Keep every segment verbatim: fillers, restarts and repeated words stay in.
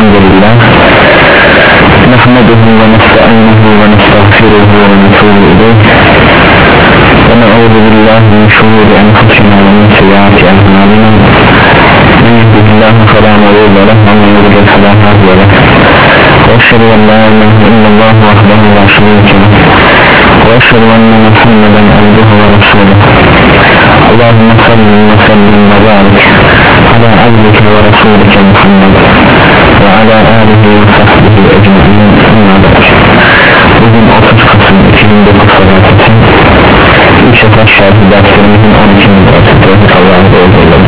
Elhamdülillah nahmeduhu ve nesta'inuhu ve nestağfiruhu ve netubu ileyh ve ne'udhu billahi min şururi enfusina ve min seyyiati a'malina men yehdihillahu fela mudille lehu ve men yudlil fela hadiye lehu ve eşhedü en la ilahe illallah vahdehu la şerike lehu ve eşhedü enne Muhammeden abduhu ve resuluhu. Allahümme salli ve sellim ve barik ala abdike ve rasulike Muhammed ve ala alihi ve sahbihi ecmaîn. Bugün otuz Kasım iki bin dokuz Felaketin ilk sefer şartı derslerimizin on ikinci dersi Tevhid Allah'ı doğruladı.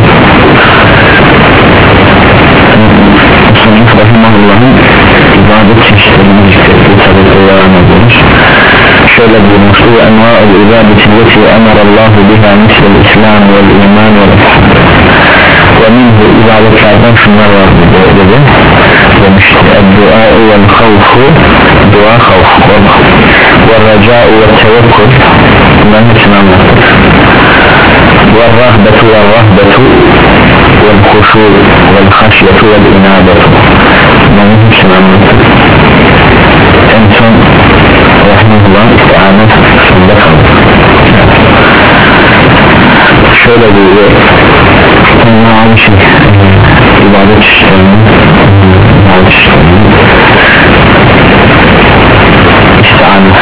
Müslüman Rahimahullah'ın ibadet çeşitlerini zikrettiği tabi devam ediyoruz. Şöyle buyurmuştu: enva'ul ibadeti leti emarallahu biha mislel islam vel iman vel ihsan ve minhu ibadetlerden şunlar var dedi demişti. Dua vel havfu, dua havf ve raca'u ve tevekkül, bunların hepsini anlattık. Ve rahbetu ve rahbetu vel huşu vel haşyetu vel inabetu, bunların hepsini anlattık. En son Rahmetullah istihanet sonunda kaldı. Şöyle diyor, onunla aynı şey ibadet işlerini ibadet işlerini istihanet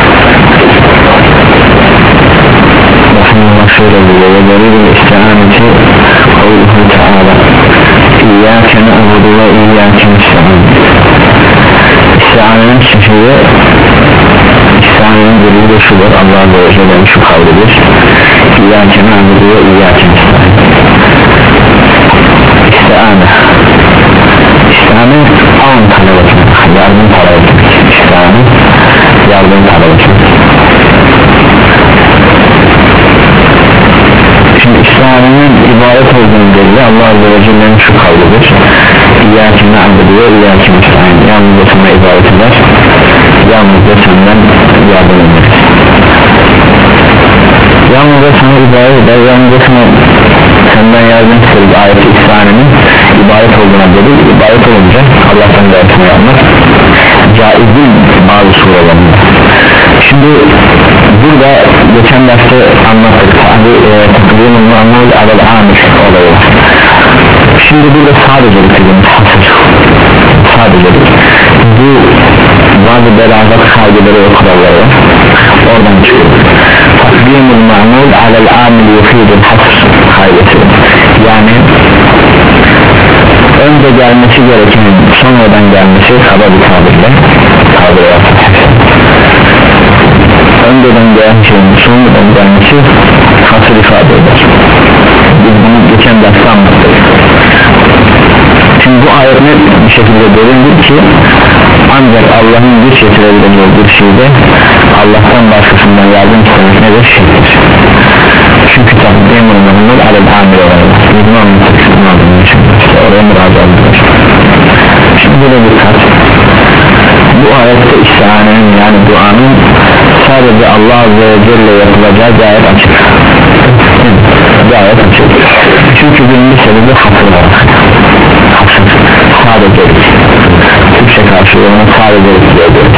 Rahmetullah şöyle diyor ve delil istihaneti Allahu Teala İyyâke na'budu ve İyyâke nesta'in. İstihanetin şişeyi İslam'ın delili de şudur: Allah Azze ve Celle'nin şu kavlidir: İyyâke na'budu ve İyyâke nesta'in. İstihane İstihane an talep etmek, yardım talep etmek. İstihane yardım talep etmek. Şimdi istihanenin ibadet olduğunu delili Allah Azze ve Celle'nin şu kavlidir: İyyâke na'budu ve İyyâke nesta'in. Yalnızca sana ibadet eder, yalnızca senden yardım ederiz. Yalnızca sana ibadet eder, yalnızca sana senden yardım ederiz. Ayeti istihanenin ibadet olduğuna delil. İbadet olunca Allah'tan yardım yapmak caiz değil bazı surelerinde. Şimdi burada geçen derste anlattık takdimun mu'amul alel amir olayı. Şimdi burada sadece bitirdiğimiz hasır sadece bu bazı belagat kaydeleri ve kuralları var, oradan çıkıyor. Takdimul ma'mul alel amil yufidul hasr kaydesi, yani önce gelmesi gereken sonradan gelmesi kaba bir tabirle tabir yapar. Önceden gelen şeyin sonradan gelmesi hasır ifade eder. Biz bunu geçen derste anlattık. Şimdi bu ayet net bir şekilde belirtir ki ancak Allah'ın güç getirebileceği bir şeyde Allah'tan başkasından yardım istemek nedir? Şirktir. Çünkü takdimul ma'mul alel amir olayı. Bunu anlattık, şunu anlattık şimdi. İşte oraya müracı aldılar. Şimdi böyle bir kat. Bu ayette istihanenin, yani duanın sadece Allah Azze ve Celle yapılacağı gayet açık. Gayet açık. Çünkü birinci sebebi hasır var. Hasır sadece Türkçe karşılığını sadece ediyoruz.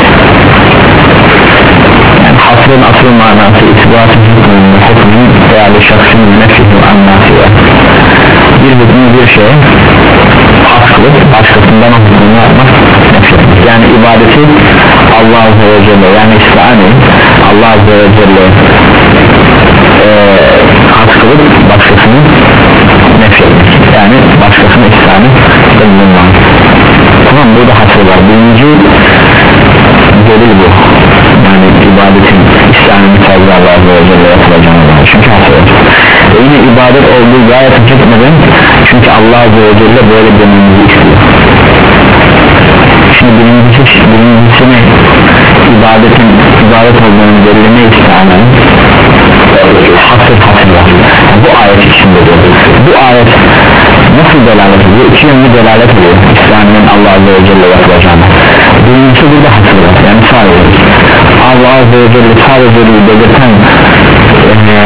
Yani hasrın asıl manası itibatı hükmünün hükmünün değerli şahsının nefsinin anlatıyor. Bir hükmü bir şey haskılık, başkasından o hükmünü yapmak nefsinin. Yani ibadeti Allah Azze ve Celle, yani istihane Allah Azze ve Celle e, haskılık başkasının nefsinin, yani başkasının istihane bulunmak. Tamam, burada hasıl var. Birinci delil bu. Yani ibadetin İslam'ın sadece Allah Azze ve Celle yapılacağını var. Çünkü hasıl var. Ve yine ibadet olduğu gayet açık neden? Çünkü Allah Azze ve Celle böyle dememizi istiyor. Şimdi birincisi, birincisi ne? İbadetin ibadet olduğunu belirleme istihanenin hasır hasır var. Yani bu ayet içinde diyor. Bu ayet nasıl delalet ediyor? İki yönlü delalet ediyor İslam'ın Allah Azze ve Celle yapılacağını. Birincisi burada hasır var. Yani sadece Allah Azze ve Celle sadece belirten e,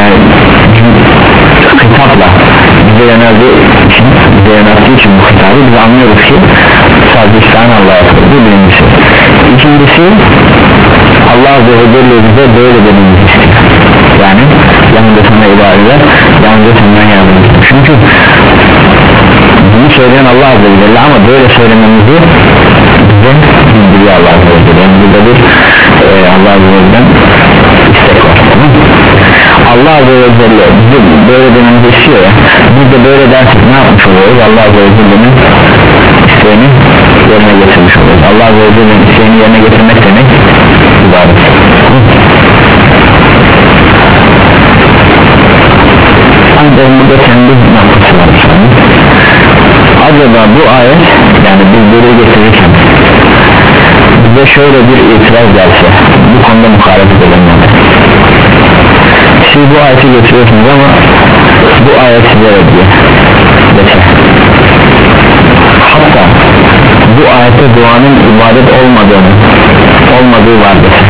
hitapla bize yöneldiği için bize yöneldiği için bu hitabı biz anlıyoruz ki sadece isteyen Allah'a yapılır. Bu birincisi. İkincisi Allah Azze ve Celle bize böyle dememizi istiyor. Yani yanında sana ibadeler, yanında senden yardım ediyor. Çünkü bunu söyleyen Allah Azze ve Celle ama böyle söylememizi bize bildiriyor Allah Azze ve Celle. Yani burada bir e, Allah Azze ve Celle'den istek var. Tamam? Allah Azze ve Celle bize böyle dememizi istiyor ya, biz de böyle dersek ne yapmış oluyoruz? Allah Azze ve Celle'nin isteğini yerine getirmiş oluyoruz. Allah Azze ve Celle'nin isteğini yerine getirmek demek ibadet. Ancak burada kendi noktası var. Acaba bu ayet, yani biz böyle getirirken bize şöyle bir itiraz gelse, bu konuda muhalefet edenler, siz bu ayeti getiriyorsunuz ama bu ayet size reddiyor dese, hatta bu ayette duanın ibadet olmadığını olmadığı var dese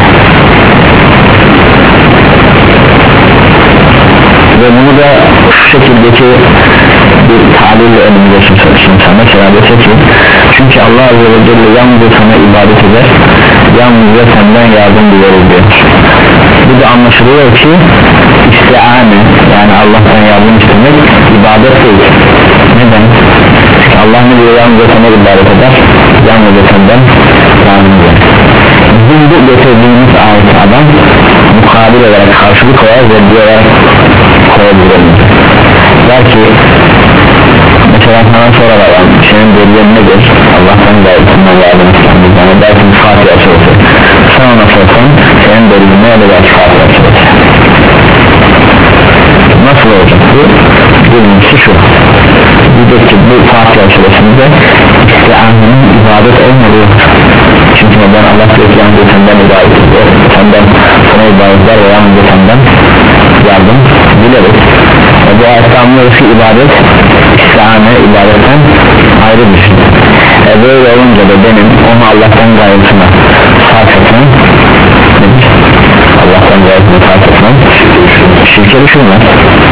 ve bunu da şu şekildeki bir talille önümüze sunsa, mesela dese ki çünkü Allah Azze ve Celle yalnızca sana ibadet eder, yalnızca senden yardım duyarız diyor. Bu da anlaşılıyor ki istiane, yani Allah'tan yardım istemek ibadet değil. Neden? Çünkü Allah ne diyor? Yalnızca sana ibadet eder, yalnızca senden yardım eder. Bizim bu getirdiğimiz ayet adam mukabil olarak karşılık olarak ve diyorlar koyabilir. Der ki mesela sana sorarlar, senin delilerin nedir? Allah'tan gayetinden yardım istendir. Yani dersin Fatiha suresi. Sen ona sorsan senin delilin ne olacak Fatiha suresi? Nasıl olacak bu? Birincisi şu, diyecek ki bu Fatiha suresinde istianenin ibadet olmadığı, çünkü neden? Allah diyor ki yalnızca senden ibadet ediyor, senden sana ibadetler ve yalnızca senden yardım dileriz. E bu ayette anlıyoruz ki ibadet istiane ibadetten ayrı bir şey. E böyle olunca da benim onu Allah'tan gayretine sarf etmem nedir? Allah'tan gayretine sarf etmem şirke düşürmez.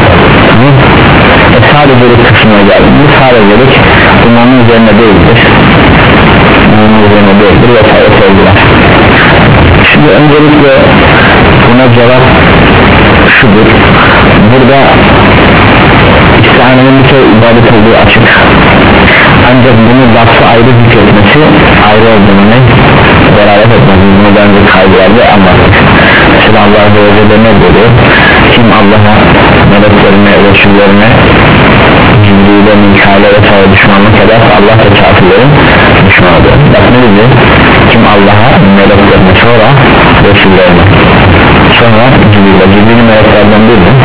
E sadecelik kısmına geldim, bu sadecelik imanın üzerine değildir, imanın üzerine değildir ve sayılır. Şimdi öncelikle buna cevap şudur: burada istianenin bir kere ibadet olduğu açık, ancak bunu lafı ayrı zikretmesi ayrı olduğunu beraber etmez. Bunu ben bir kaygılarda anlattık. Mesela Allah Azze ve Celle ne diyor? Kim Allah'a, meleklerine, Resullerine, Cibril'e, Mikail'e ve sağa düşmanlık eder, Allah da kafirlerin düşmanıdır. Bak ne diyor? Kim Allah'a, meleklerine, sonra Resullerine, sonra Cibril'e, Cibril'i meleklerden değil mi?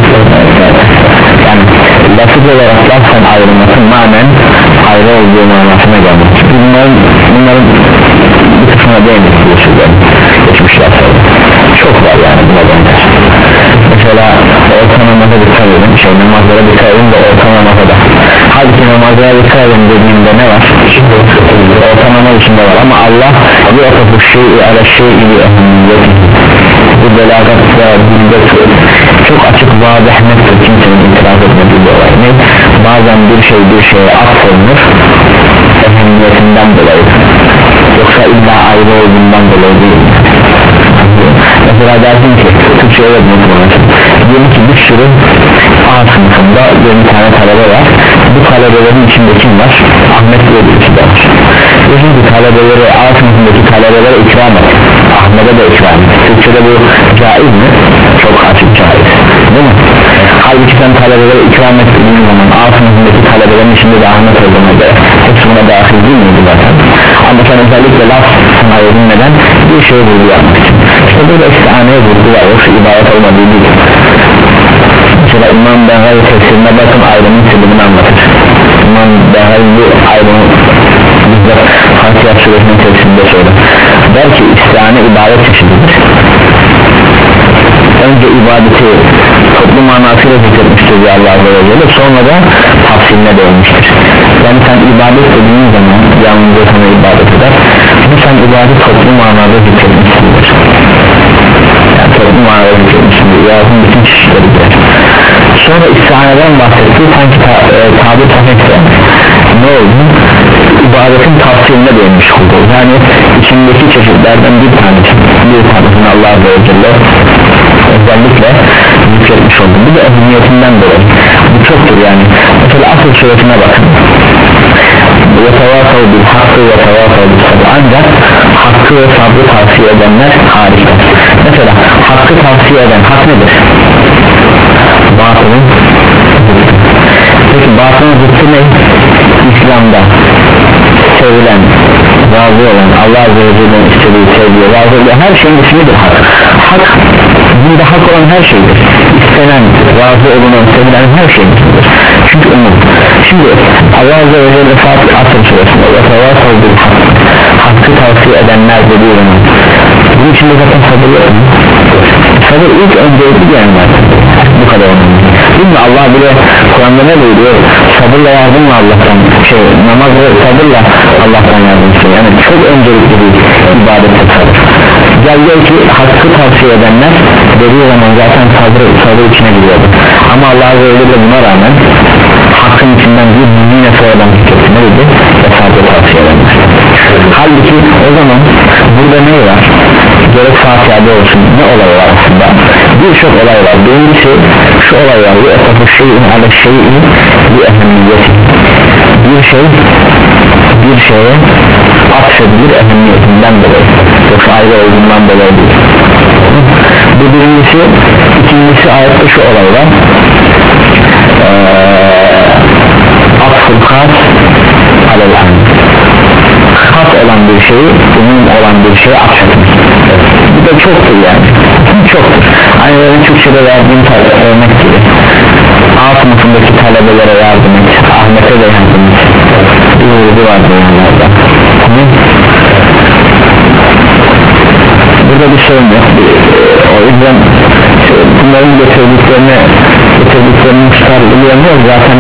Yani lafız olarak lafzen ayrılması manen ayrı olduğu manasına gelmiş. Bunların, bunların bir kısmına değindik diyorsunuz geçmişler sonra. Çok var yani buna benzer. Mesela orta namaza dikkat edin, şey namazlara dikkat edin de orta namazda. Halbuki namazlara dikkat edin dediğimde ne var? Orta namaz içinde var ama Allah bir atafu şeyi ala şeyi bir ehemmiyeti. Bu belagatta dilde çok açık vazih nettir, kimsenin itiraz etmediği bir olay. Ne? Bazen bir şey bir şeye atfolunur ehemmiyetinden dolayı, yoksa illa ayrı olduğundan dolayı değil. Mesela dersin ki Türkçe'ye öğretmek olmasın, diyelim ki bir sürü A sınıfında yirmi tane talebe var, bu talebelerin içinde kim var? Ahmet diye birisi de var. Diyorsun ki talebeleri A sınıfındaki talebelere ikram et, Ahmet'e de ikram et. Türkçe'de bu caiz mi? Çok açık caiz, değil mi? Halbuki sen talebelere ikram ettiğin zaman A sınıfındaki talebelerin içinde de Ahmet olduğuna göre hepsi buna dahil değil miydi zaten? Ama sen özellikle laf sana edinmeden bir şey vurgu yapmak için, işte böyle istihaneye vurgu var, yoksa ibadet olmadığı değil. Mesela İmam Behar tefsirine bakın, ayrımın sebebini anlatır. İmam Behar bu ayrımı bizde Fatiha suresinin tefsirinde söyler. Der ki istihane ibadet çeşididir. Önce ibadeti toplu manasıyla zikretmiştir diye Allah Azze ve Celle, sonra da tafsiline değinmiştir. Yani sen ibadet dediğin zaman yalnızca sana ibadet eder, bu sen ibadet toplu manada zikretmişsindir. Yani toplu manada zikretmişsindir, yazın bütün çeşitleridir. Sonra istihaneden bahsetti, sanki ta, e, tabir tafekte ne oldu? İbadetin tafsiline çeşitlerden bir tanesi bir tanesini Allah Azze ve Celle özellikle zikretmiş oldu. Bu da ehemmiyetinden dolayı bu çoktur yani. Mesela Asr suresine bakın, وَتَوَافَوْا بِالْحَقِّ وَتَوَافَوْا بِالصَّبْرِ, ancak hakkı ve sabrı tavsiye edenler harika. Mesela hakkı tavsiye eden hak nedir? Batılın zıttı. Peki batılın zıttı ne? İslam'da sevilen, razı olan, Allah Azze ve Celle'nin istediği, sevdiği, razı olan her şeyin ismidir hak. Hak, bunda hak olan her şeydir. İstenen, razı olunan, sevilen her şeydir. Çünkü umum. Şimdi Allah Azze ve Celle Fatih Asr suresinde وَتَوَافَوْا بِالْحَقِّ, hakkı tavsiye edenler dediği zaman bunun içinde zaten sabır yok mu? Sabır ilk öncelikli gelenler, bu kadar önemli. Değil mi? Allah bile Kur'an'da ne buyuruyor? Sabırla yardımla Allah'tan şey, namaz ve sabırla Allah'tan yardım istiyor. Yani çok öncelikli bir ibadette sabır. Gel gel ki hakkı tavsiye edenler dediği zaman zaten sabır, sabır içine giriyordu. Ama Allah Azze ve Celle buna rağmen hakkın içinden bir yine sonradan fikretti. Ne dedi? Ve sabrı tavsiye edenler. Halbuki o zaman burada ne var? Gerek Fatiha'da olsun, ne olay var aslında? Birçok olay var. Birincisi şu olay var: bu esafu şeyin ale şeyin bu ehemmiyeti. Bir şey bir şeye atfedilir ehemmiyetinden dolayı, yoksa ayrı olduğundan dolayı değil. Bu birincisi. İkincisi ayette şu olay var: ee, atful khas alel an, khas olan bir şeyi umum olan bir şeye atfetmek. Bu da çoktur yani, çoktur. Aynı öyle Türkçe'de verdiğim örnek gibi, A sınıfındaki talebelere yardım et, Ahmet'e de yardım et, bir vurdu vardı yanlarda. Burada bir sorun yok. O yüzden bunların getirdiklerine getirdiklerini çıkarılıyor zaten.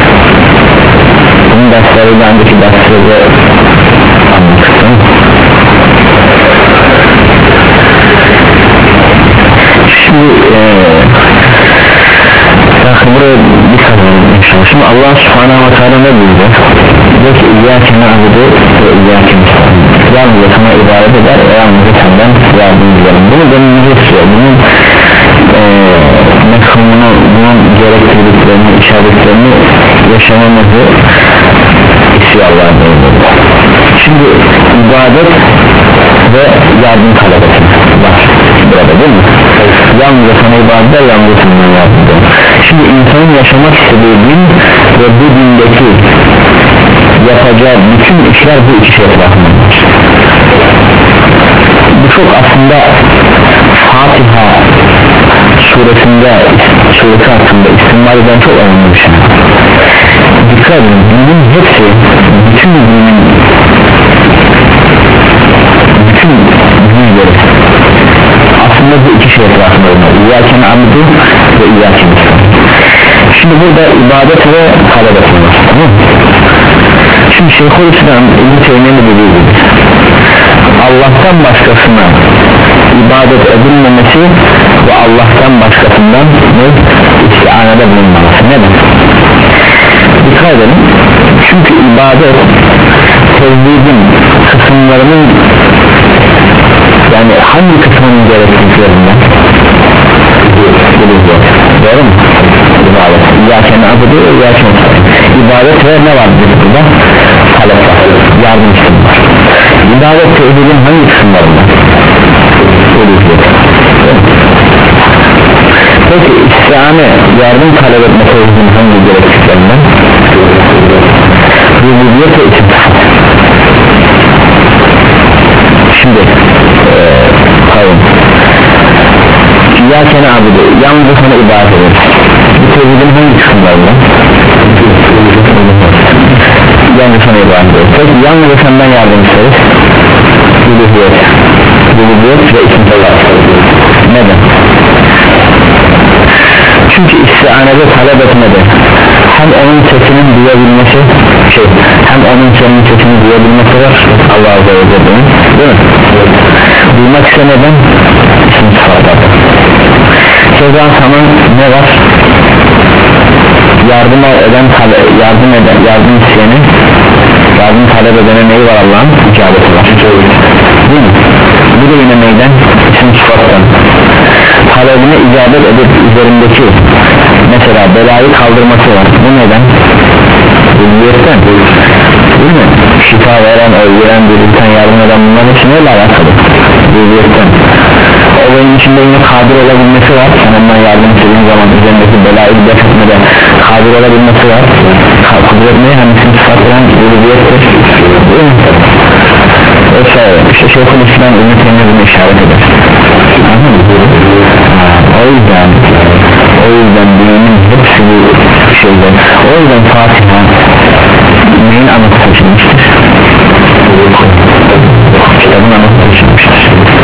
Bunun dersleri daha önceki dersleri anlattım. Şimdi ee, bakın buraya bir kazanım inşallah. Şimdi Allah Subhanahu wa Ta'ala ne buyurdu? Diyor ki İyyâke na'budu ve İyyâke nestaîn, yalnızca sana ibadet eder ve yalnızca senden yardım ederim. Bunu denilmesi istiyor. Bunun ee, mefhumunu, bunun gerektirdiklerini, işaretlerini yaşamamızı istiyor Allah'a emanet. Şimdi ibadet ve yardım talep etmek var burada, değil mi? Yalnızca sana ibadet eder, yalnızca senden yardım eder. Şimdi insanın yaşamak istediği din ve bu dindeki yapacağı bütün işler bu iki şey etrafındadır. Bu çok aslında Fatiha suresinde, suresi hakkında istimali eden çok önemli bir şey. Dikkat edin, dinin hepsi, bütün dinin bütün dinleri aslında bu iki şey etrafında olmalı. İyyâke na'budu ve İyyâke nestaîn. Şimdi burada ibadet ve talep etme var, tamam mı? Şimdi Şeyhülislam İbn-i Teymiye'nin dediği gibi Allah'tan başkasına ibadet edilmemesi ve Allah'tan başkasından ne? İstianede bulunmaması. Neden? Dikkat edelim. Çünkü ibadet tevhidin kısımlarının, yani hangi kısmının gerekliliklerinden? Doğru mu? İbadet. İyyâke na'budu ve İyyâke nestaîn. İbadet ve ne var burada? Talep var, yardım istedim var. İbadet tevhidin hangi kısımlarında? Peki istiane, yardım talep etme tevhidin hangi gerekliklerinden? Rububiyet ve istihat. Şimdi ee, kavim İyyâke na'budu, yalnızca sana ibadet ederiz. Bu tevhidin hangi kısımlarında? Yalnızca sana ibadet ederiz. Peki yalnızca senden yardım isteriz. Rububiyet Rububiyet ve istihat. Neden? Çünkü istianede talep etmede hem onun sesinin duyabilmesi şey, hem onun senin sesini duyabilmesi var Allah Azze ve Celle'nin, değil mi? Duymak istemeden isim sıfatlarda. Keza sana ne var? Yardım eden, yardım eden, yardım isteyeni, yardım talep edene neyi var Allah'ın? İcabeti var. değil mi? Bu da yine neyden? İsim sıfattan. Talebine icabet edip üzerindeki mesela belayı kaldırması var. Bu neden? Uluhiyetten değil mi? Şifa veren, öldüren, dirilten, yardım eden bunların hepsi neyle alakalı? Uluhiyetten. Olayın içinde yine kadir olabilmesi var. Sen ondan yardım istediğin zaman üzerindeki belayı def etmede kadir olabilmesi var. Kudret ne? Hani isim sıfatlayan uluhiyettir. Değil mi? Vesaire. İşte Şeyhülislam İbn-i Teymiye bunu işaret eder. O yüzden o yüzden dinin hepsi bu şeyler. O yüzden Fatiha neyin anlatı seçilmiştir? Kitabın anlatı seçilmiştir.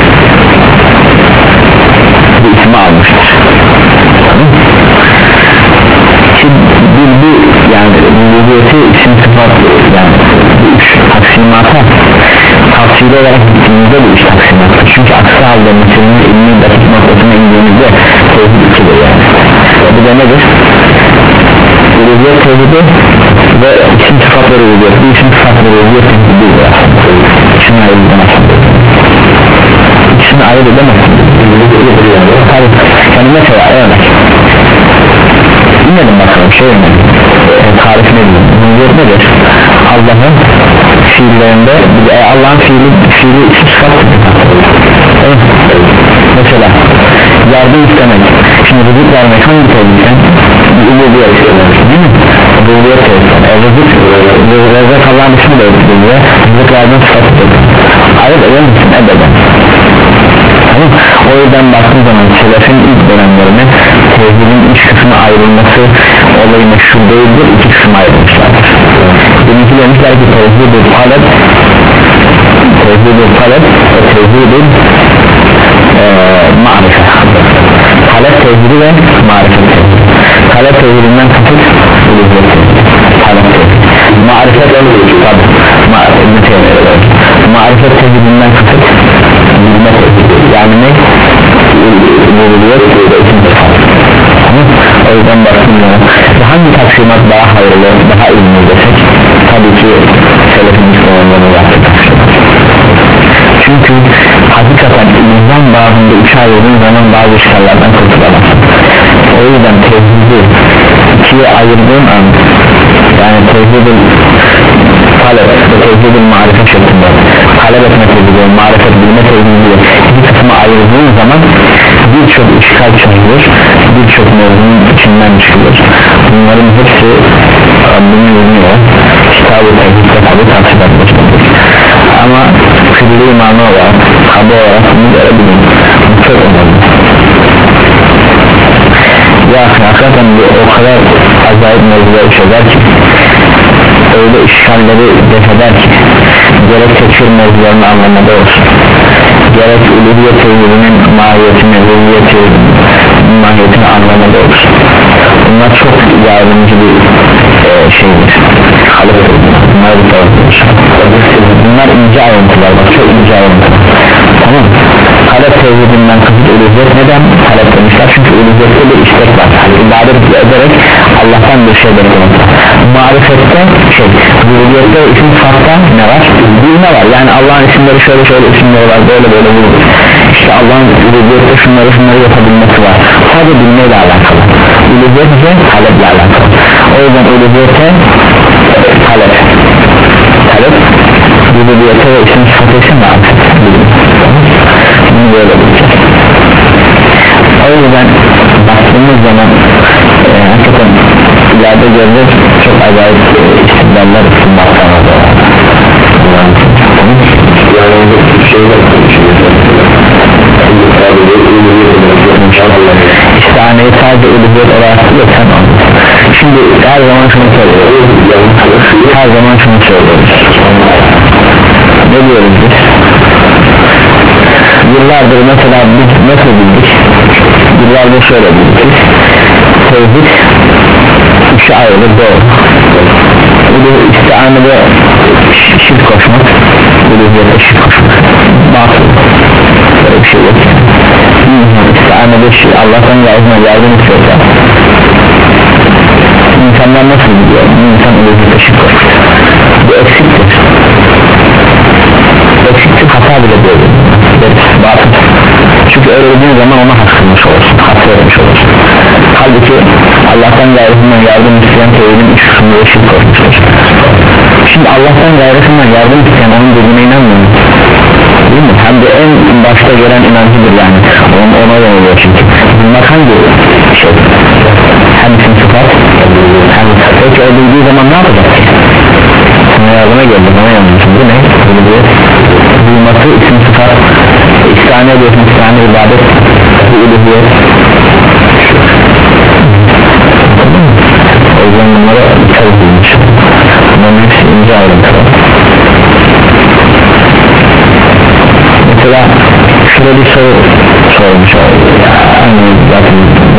Bu ismi almıştır. Şimdi bu, bu yani vücudiyeti isim sıfat yani bu üç taksimata tavsiye olarak gittiğimizde bu üç taksimata çünkü aksi halde meselenin ilmi dakik noktasına indiğimizde tevhid ikidir yani. Bu da nedir? Vücudiyet tevhidi ve isim sıfatları vücudiyet bu isim sıfatları vücudiyet tevhidi değil şunu ayrı edemezsin ikisini ayrı edemezsin yani mesela örnek dinledim bakalım şey mi? E, tarif ne diyeyim? Vücudiyet nedir? Allah'ın fiillerinde e, Allah'ın fiili fiili sıfat evet. Mesela yardım istemek şimdi rızık vermek hangi tevhidden? Uluhiyet değil mi? Uluhiyet tevhidden e, rızık rızık Allah'ın ismi de uluhiyet rızık yardım sıfatıdır ayıp eder misin? Ebeden tamam. O yüzden baktığım zaman selefin ilk dönemlerine tevhidin üç kısmı ayrılması olayı meşhur değildir iki kısmı ayrılmışlardır benimki demişler ki tevhid-i talep tevhid-i talep ve tevhid-i e, marife talep tevhidi ve marife tevhidi talep tevhidinden kasıt uluhiyet talep tevhidi marifet tabi marifet tevhidinden kasıt bilme tevhidi yani ne? uluhiyet ve isim sıfat o yüzden baktığımda hangi taksimat daha hayırlı daha ilmi desek tabii ki selefin İslam'dan yaptık çünkü hakikaten ilimden bazında üçe ayırdığın zaman bazı işlerlerden kurtulamazsın o yüzden tevhidi ikiye ayırdığın an yani tevhidin talep ve tevhidin marife şeklinde talep etme tevhidi, marifet bilme tevhidi bir kısmı ayırdığın zaman birçok işgal çözülür birçok mevzunun içinden çıkılır bunların hepsi Rabbinin yönüyor kitab-ı tevhidde tabi tavsiye etmiştir ama külli imanı olarak kaba olarak bunu görebilirim bu çok önemli ya hakikaten o kadar acayip mevzuları çözer ki öyle işgalleri defeder ki gerek tekfir mevzularını anlamada olsun gerek uluhiyet tevhidinin mahiyetini uluhiyeti mahiyetini anlamada olsun bunlar çok yardımcı bir e, şeydir halıktır bunlar bir tarafıdır bunlar ince ayrıntılar bak çok ince ayrıntılar tamam talep tevhidinden kasıt uluhiyet neden talep demişler çünkü uluhiyette bir istek var yani ibadet ederek Allah'tan bir şey beklemek marifette şey uluhiyette isim sıfatta ne var? bilme var yani Allah'ın isimleri şöyle şöyle isimleri var böyle böyle bulur işte Allah'ın uluhiyette şunları şunları yapabilmesi var sadece bilmeyle alakalı uluhiyet ise taleple alakalı o yüzden uluhiyete talep talep uluhiyete ve isim sıfatı ise marifet bunu böyle bulacağız o yüzden baktığımız zaman e, hakikaten ileride göreceğiz çok acayip e, istidlaller sunmaktan orada yani bir şeyler İstihaneyi sadece uluhiyet olarak yok sen anladın şimdi her zaman şunu söylüyoruz her zaman şunu söylüyoruz ne diyoruz biz yıllardır mesela biz nasıl bildik yıllardır şöyle bildik tevhid üçe ayrılır doğru istihanede şirk koşmak uluhiyete şirk koşmak batıl böyle bir şey yok istihanede Allah'tan yardım yardım istiyorsa insanlar nasıl biliyor insan uluhiyete şirk koşmak bu eksiktir eksiktir hata bile değil yardım isteyen tevhidin üç kısmında eşit koşmuştur. Şimdi Allah'tan gayrısından yardım isteyen onun dediğine inanmıyor, değil mi? Hem de en başta gelen inancıdır yani, ona, ona oluyor çünkü bunlar hangi şey, hem isim sıfat hem peki o duyduğu zaman ne yapacak ki? Sana yardıma geldi, bana yanlışım, bu ne? Duyması isim sıfat, istihane ediyorsun, istihane ibadet, bu uluhiyet. O yüzden bunlara dikkat edilmiş, bunların hepsi ince ayrıntılar. Mesela şöyle bir soru sormuş yani zaten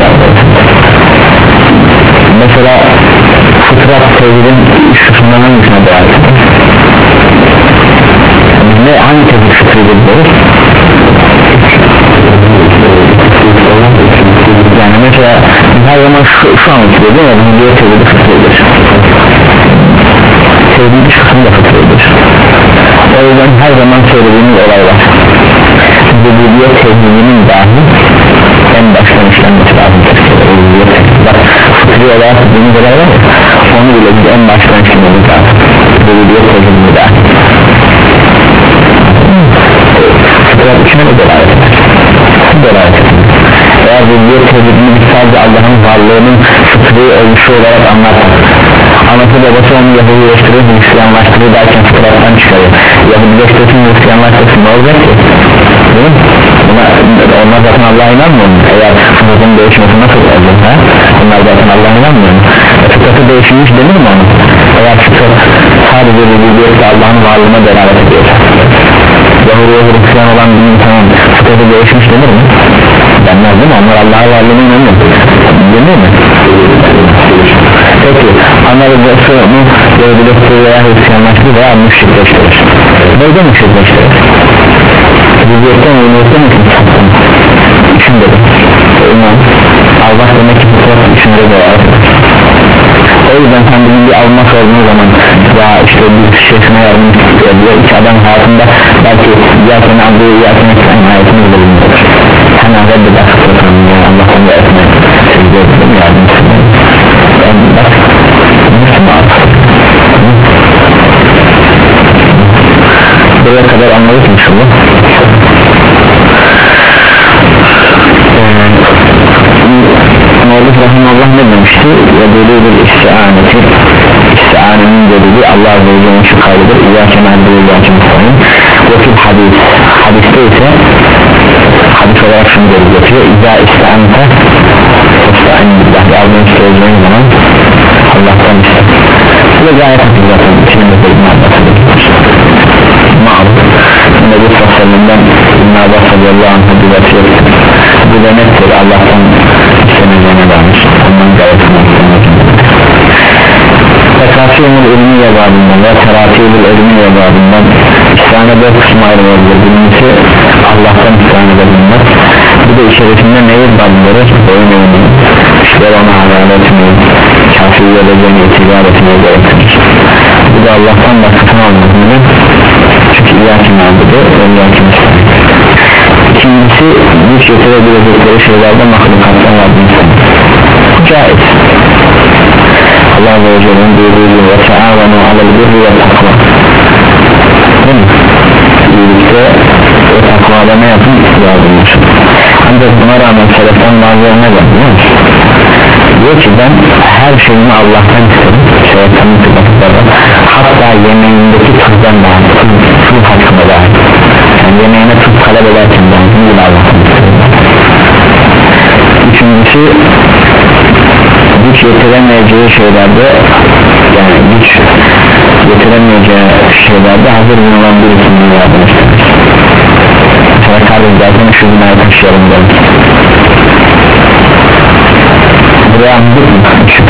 mesela fıtrat tevhidin üç kısmından hangisine dahil? Ne, hangi tevhid fıtridir bu? Yani mesela her zaman şu, şu an fıtridir ya, bunun diğer tevhidi fıtridir, tevhidin üç kısmı da fıtridir. O yüzden her zaman söylediğimiz olay var, rububiyet tevhidinin dahi en baştan işlenmesi lazım. Bak fıtri olarak dediğimiz olay var ya, onu bile biz en baştan işlememiz lazım, rububiyet tevhidini dahi. Fıtrat içine de dolayet eder, dolayet eder. Eğer rububiyet tevhidini biz sadece Allah'ın varlığının fıtri oluşu olarak anlatır, anası babası onu Yahudileştirir, Hristiyanlaştırır derken fıtrattan çıkarır, Yahudileştirsin, Hristiyanlaştırsın, ne olacak ki? Değil mi? Buna, onlar zaten Allah'a inanmıyor mu? Eğer fıtratın değişmesi nasıl olacak ha? Onlar zaten Allah'a inanmıyor mu? E, fıtratı değişmiş denir mi onu? Eğer fıtrat sadece rububiyette Allah'ın varlığına delalet ediyor, Yahudi'ye Hristiyan olan bir insanın fıtratı değişmiş denir mi? Denmez değil mi? Onlar Allah'a varlığına inanmıyor, denir mi? Peki analizası onu Yahudileştirir veya Hristiyanlaştırır veya müşrikleştirir. Neyde müşrikleştirir? Rüziyetten uyumlukta mı tutsattın? İçinde de iman, Allah demek ki fıtrat içinde de var. O yüzden sen bugün bir alma sorduğun zaman ya işte bir şeysine yardım istiyor diye iki adam hayatında belki yakın aldığı yakın etken hayatını bile bilmiyor, hemen reddeder fıtratını, yani Allah'tan da etmek sevgi ettim yardım istiyor. Yani bak Müslüman buraya kadar anladık mı şunu? Muallif Rahimallah ne demişti? Ve böyle bir istianeti, istianenin delili Allah Azze ve Celle'nin şu kaydıdır, İyyâke na'budu ve İyyâke nestaîn. Ve fil hadis, hadiste ise hadis olarak şunu delil getiriyor, İzzâ istiante istâin billah, yardım isteyeceğin zaman Allah'tan iste. Bu da gayet hafif zaten, içinde de İbn Abbas'a getiriyor. Ma'ruf Nebi Sallallahu İbn Abbas radıyallahu anh'a bir vasiyet, bu da nettir, Allah'tan istemeyeceğine dair, ondan gayet hafif. Tekasiyonul ilmi yabadından ve teratiyonul ilmi yabadından istihane dört kısmı ayrılabilir. Birincisi Allah'tan istihane edebilmek, bu da içerisinde neyir bazıları oyun oyunu, işte ona havale etmeyi, kafir geleceğini itibar etmeyi gerektirir. Bu da Allah'tan başkasını almadığını, çünkü İyyâke na'budu ve İyyâke nestaîn. İkincisi güç getirebilecekleri şeylerden mahlukattan yardım istemek, caiz. Allah Azze ve Celle'nin buyurduğu gibi ve teâvenu alel birri ve takva, değil mi? İyilikte ve takvada ne yapın? Yardımlar. Ancak buna rağmen seleften bazıları ne var biliyor musun? Diyor ki ben her şeyimi Allah'tan isterim, şeytanın tıklattıkları, hatta yemeğindeki tuzdan daha tuz hakkında daha, yani yemeğine tuz talep ederken daha değil Allah'tan isterim. Üçüncüsü güç yetiremeyeceği şeylerde, yani güç yetiremeyeceği şeylerde hazır bulunan birisinin yardım istemek. Mesela kardeş zaten şu binayı taşıyalım derim, buraya anladık mı?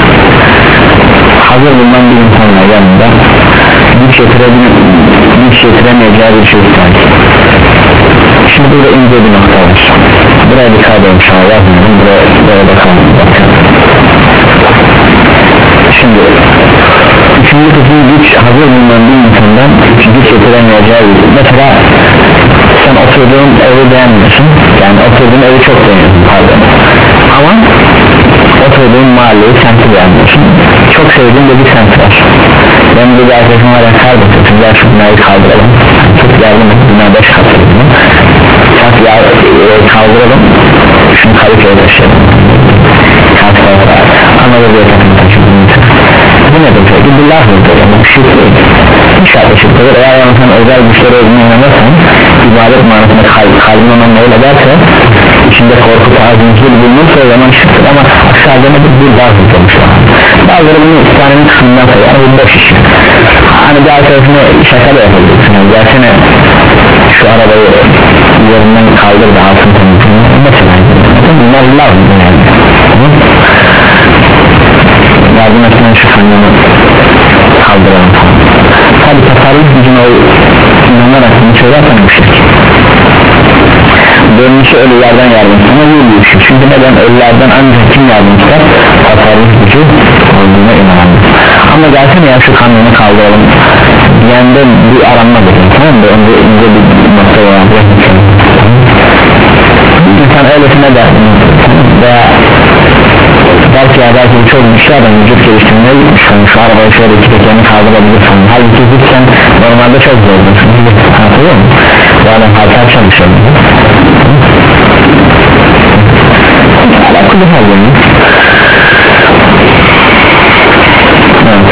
Hazır bulunan bir insanla yanında güç güç yetiremeyeceği bir şey istemek. Şimdi burada ince bir nokta var, buraya dikkat edin şu an, yazmıyorum, buraya, buraya bakalım. Şimdi üçüncü kısmı güç hazır bulunan bir insandan güç yetiremeyeceği, mesela sen oturduğun evi beğenmiyorsun, yani oturduğun evi çok beğeniyorsun pardon, ama oturduğun mahalleyi semti beğenmiyorsun, çok sevdiğin de bir semt var, ben bir arkadaşım var ya, kardeşim gel şu binayı kaldıralım, çok yardım et, bina beş katlı bak ya e, kaldıralım şunu Kadıköy'e taşıyalım Anadolu yakasını taşıyalım. Bu ne demek? Bu laf mıdır? Bu şirk değil. İnşallah şirk olur. Eğer sen özel güçleri olduğuna inanırsan, ibadet manasında kal- kalbin onunla öyle derse, içinde korku tazimcil bulunursa o zaman şirktir, ama aşağıda ne bir laf mıdır? Bazıları bunu İslam'ın kısmından sayıyor, yani bu boş iş. Hani bir arkadaşına şaka da yapabilirsin, yani gelsene şu arabayı yerinden kaldır da altın temizliğini mesela bunlar laf mıdır yani? Yardım etmen şu sanırını kaldıralım falan. Tabi tasarruf gücüne o inanarak bunu söylersen bu şirk. Dönmüşü ölülerden yardım sana yürüyor şu. Çünkü neden ölülerden ancak kim yardım ister? Tasarruf gücü olduğuna inanalım. Ama gelsene ya şu kanunu kaldıralım diyende bir aranma dedim, tamam mı? Önce ince bir nokta olan İnsan öylesine der veya belki ya belki çok güçlü adam vücut geliştirmeye gitmiş yani şu arabayı şöyle iki tekerini kaldırabilirsin, halbuki gitsen normalde çok zordur, anlatıyor mu? Bu adam halter çalışıyor alakalı hal yani. Evet.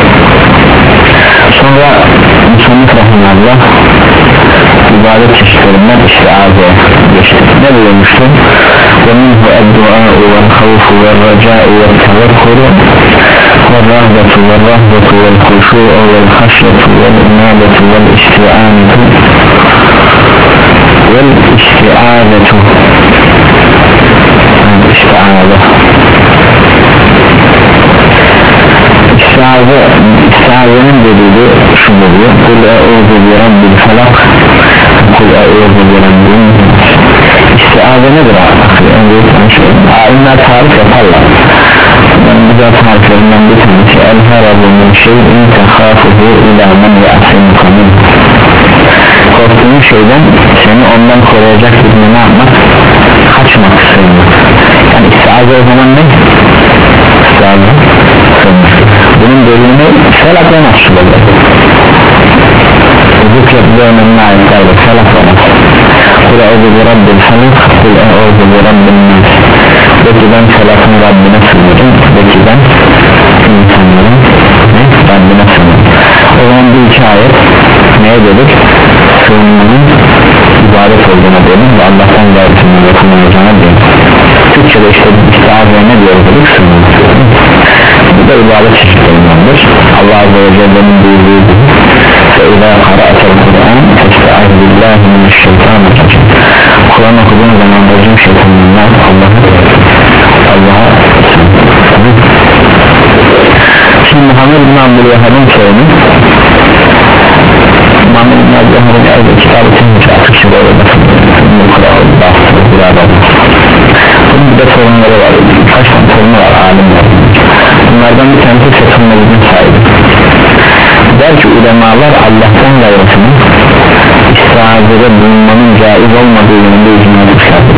Sonra Müslüman rahmanallah ibadet çeşitlerinden istiaze geçti. Ne buyurmuştu? وَمِنْهُ الدُّعَاءُ وَالْخَوْفُ وَالرَّجَاءُ وَالتَّوَكُّلُ وَالرَّغْبَةُ وَالرَّهْبَةُ وَالْخُشُوعُ وَالْخَشْيَةُ وَالْإِنَابَةُ وَالْإِسْتِعَانَةُ وَالْإِسْتِعَاذَةُ İstiaze İstiaze İstiaze'nin dediği şu oluyor: Kul e'ûzu bi rabbil felak, Kul e'ûzu bi rabbin nas. İstiaze nedir abi? Alimler tarif yaparlar. Ben güzel tariflerinden bir tanesi el-harabu min şeyin tehâfuhu ilâ men ya'simuka min. Korktuğun şeyden seni ondan koruyacak birini ne yapmak? Kaçmak sığınmak. Yani istiaze o zaman ne? İstiaze sığınmak. Bunun bölümü felak ve nasıl olur? Zikretli önemli ayetlerde felak ve nasıl. Kul e'ûzu bi rabbil felak, Kul e'ûzu bi rabbin nas. Peki ben felakın Rabbine sığınırım, peki ben insanların ne? Rabbine sığınırım. O zaman bu iki ayet neye dedik? Sığınmanın ibadet olduğuna dedik ve Allah'tan gayrısının yapılmayacağına dedik. Türkçe'de işte istiazeye ne diyoruz dedik? Sığınmak. Bu da ibadet çeşitlerindendir. Allah Azze ve Celle'nin buyurduğu gibi فَاِذَا قَرَأَتَ الْقُرْآنِ فَاسْتَعِذْ بِاللّٰهِ مِنَ الشَّيْطَانِ الرَّجِيمِ. Kur'an okuduğun zaman racim şeytanından Allah'a Allah'a Şimdi Muhammed bin Abdülvehhab'ın sorunu, Muhammed bin Abdülvehhab'ın evde kitabı tümüce akışı böyle bunun bir de sorunları var, kaç tane sorunu var alimler. Bunlardan bir tanesi satılmazın sahibi. Der ki ulemalar Allah'tan gayrısının istiazede bulunmanın caiz olmadığı yönünde icma etmişlerdir.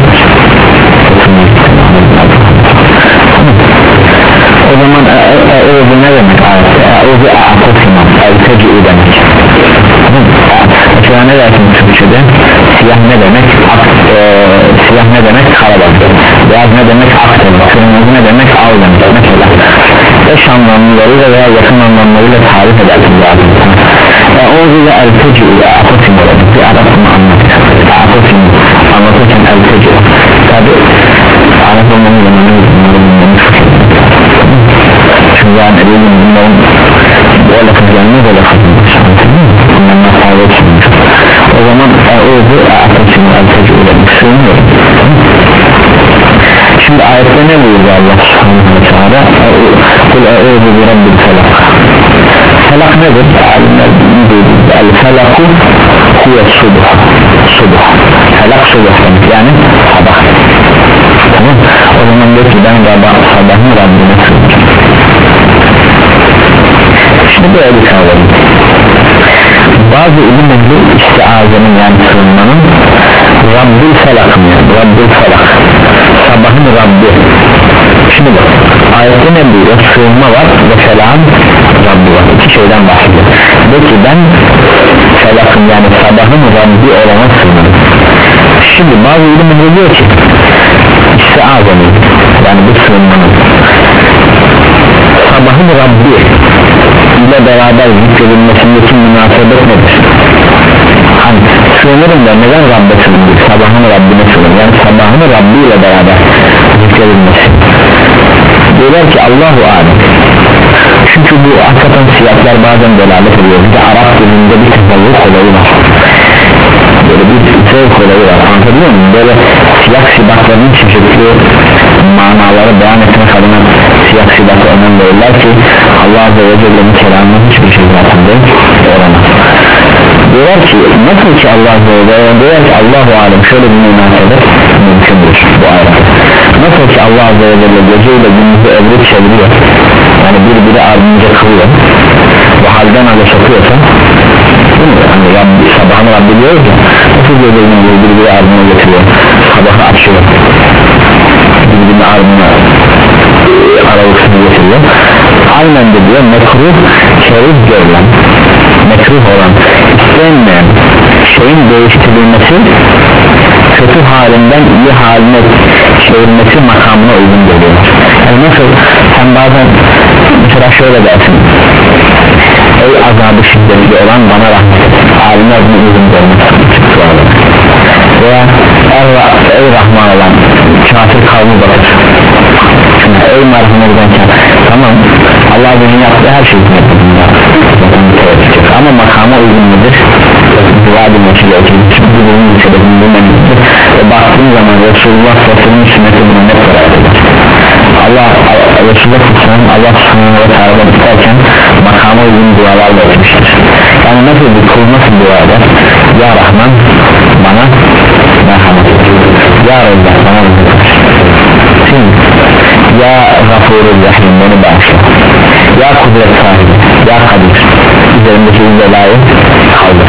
O zaman e'ûzu ne demek ayette? E'ûzu a'akosimam, el-teci'u demek. Mesela ne dersin Türkçe'de? Siyah ne demek? Ak, e, siyah ne demek? Karabaş. Beyaz ne demek? Ak demek. Kırmızı ne demek? Al demek. Mesela eş anlamlarıyla veya yakın anlamlarıyla tarif edersin lazım. E'ûzu ve el-teci'u ve a'akosim demek. Bir Arap'ını anlatır. A'akosim anlatırken el-teci'u. Tabi Arap olmanın zamanı bunların çünkü yani edelim bunların o lafız gelmez o lafız bundan fayda çıkmış. O zaman e'ûzu e'akosim el-teci'u demek sığınıyor. Şimdi ayette ne buyurdu Allah subhanahu ve teala? Kul e'ûzu bi rabbil felak. Felak nedir? Alimler buyurdu. El felaku huve subuh. Subuh. Felak subuh demek yani sabah. Tamam. O zaman diyor ki ben sabahın Rabbine sığınacağım. Şimdi böyle bir kavram. Bazı ilim ehli istiazenin yani sığınmanın Rabbil felakın yani Rabbil felak, sabahın Rabbi. Şimdi bak ayette ne buyuruyor? Sığınma var ve selam Rabbi var. İki şeyden bahsediyor. De ki ben felakın yani sabahın Rabbi olana sığınırım. Şimdi bazı ilimler diyor ki istiazeni yani bu sığınmanın sabahın Rabbi ile beraber zikredilmesindeki münasebet nedir? Hani sığınırım da neden Rabbe sığınır? Sabahın Rabbine sığınır. Yani sabahın Rabbi ile beraber zikredilmesi. Diyorlar ki Allahu alem. Çünkü bu hakikaten siyahlar bazen delalet ediyor. Bir de Arap dilinde bir tefavvuk olayı var. Böyle bir zevk olayı var. Anlatabiliyor muyum? Böyle siyah sibatların çeşitli manaları beyan etmek adına siyah sibatı önem verirler ki Allah Azze ve Celle'nin kelamının hiçbir şey zatında olamaz. Diyorlar ki nasıl ki Allah Azze ve Celle diyorlar ki Allahu alem şöyle bir münasebet mümkündür bu ayette. Nasıl ki Allah Azze ve Celle geceyle gündüzü evrip çeviriyor yani birbiri ardınca kılıyor ve halden hale sokuyorsa hani Rabbi, sabahını Rabbi diyor ki nasıl geceyle gündüzü birbiri ardına getiriyor sabahı açıyor birbirine ardına aralıksız getiriyor aynen de diyor mekruh kerih görülen mekruh olan istenmeyen şeyin değiştirilmesi kötü halinden iyi haline çevirmesi makamına uygun geliyor. Yani nasıl sen bazen mesela şöyle dersin ey azabı şiddetli olan bana rahmet et haline adına uygun görmesi veya ey Rahman olan kafir kavmi bakır ey merhamet eden kafir tamam Allah benim yaptığı her şeyi ama makama uygun mudur? Dua edilmesi gerekir çünkü bunun sebebinin önemlidir ve baktığın zaman Resulullah Sallallahu sünneti bunu net karar eder Allah Resulullah Sallallahu Allah Subhanahu ve Teala tutarken makama uygun dualarla etmiştir yani nasıl bir kul nasıl dua eder ya Rahman bana merhamet et ya Resulullah bana merhamet et ya Gafurur Rahim beni bağışla ya kudret sahibi ya kadir üzerindeki belayı kaldır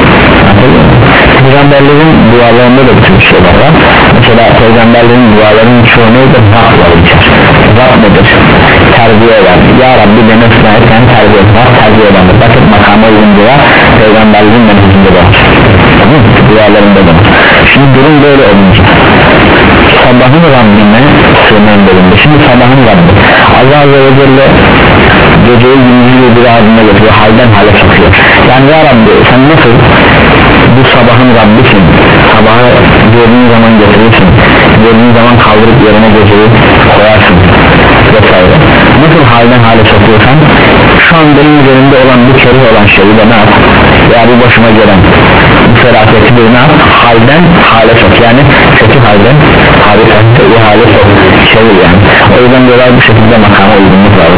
peygamberlerin dualarında da bütün şeyler var mesela peygamberlerin dualarının çoğu neydi? Rab'la geçer Rab nedir? Terbiye eder ya Rabbi beni ıslah etken terbiye eder terbiye eder bakın makama uygun dua peygamberlerin menhecinde de var dualarında da var şimdi durum böyle olunca sabahın Rabbine sığınan bölümde şimdi sabahın Rabbi Allah Azze ve Celle geceyi gündüzü bir ardına getiriyor halden hale sokuyor yani ya Rabbi sen nasıl bu sabahın Rabbisin sabahı gördüğün zaman getirirsin gördüğün zaman kaldırıp yerine geceyi koyarsın vesaire nasıl halden hale sokuyorsan şu an benim üzerimde olan bu kerih olan şeyi de ne yap ya bu başıma gelen bu felaketi de ne yap halden hale sok yani kötü halden harikatı iyi hale sok çevir yani o yüzden diyorlar bu şekilde makama uygunluk var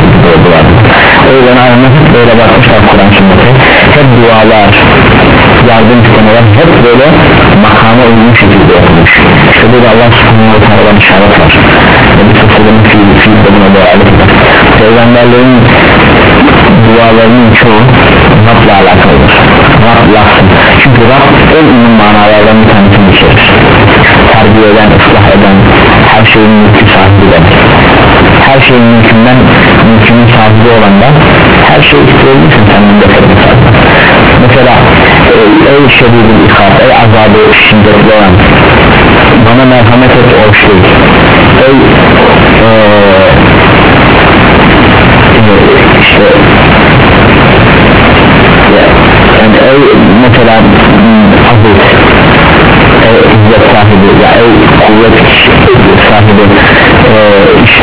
o yüzden aynen böyle bakmışlar Kur'an sünneti hep dualar yardım istemeler hep böyle makama uygun şekilde yapılmış işte böyle Allah Subhanahu ve Teala'dan işaret var Nebi Sassal'ın fiil fiil bölümüne doğru peygamberlerin dualarının çoğu Rab'la alakalıdır Rab lafzı çünkü Rab en ünlü manalardan bir tanesini içerir terbiye eden, ıslah eden her şeyin mülkü sahibi demek her şeyin mülkünden mülkünün sahibi olan da her şeyi isteyebilirsin senden defetin sahibi mesela ey şedidül ikab ey azabı şiddetli olan bana merhamet et o şey ey ee, işte yani ey mesela aziz ey izzet sahibi ya ey kuvvet sahibi ee, işte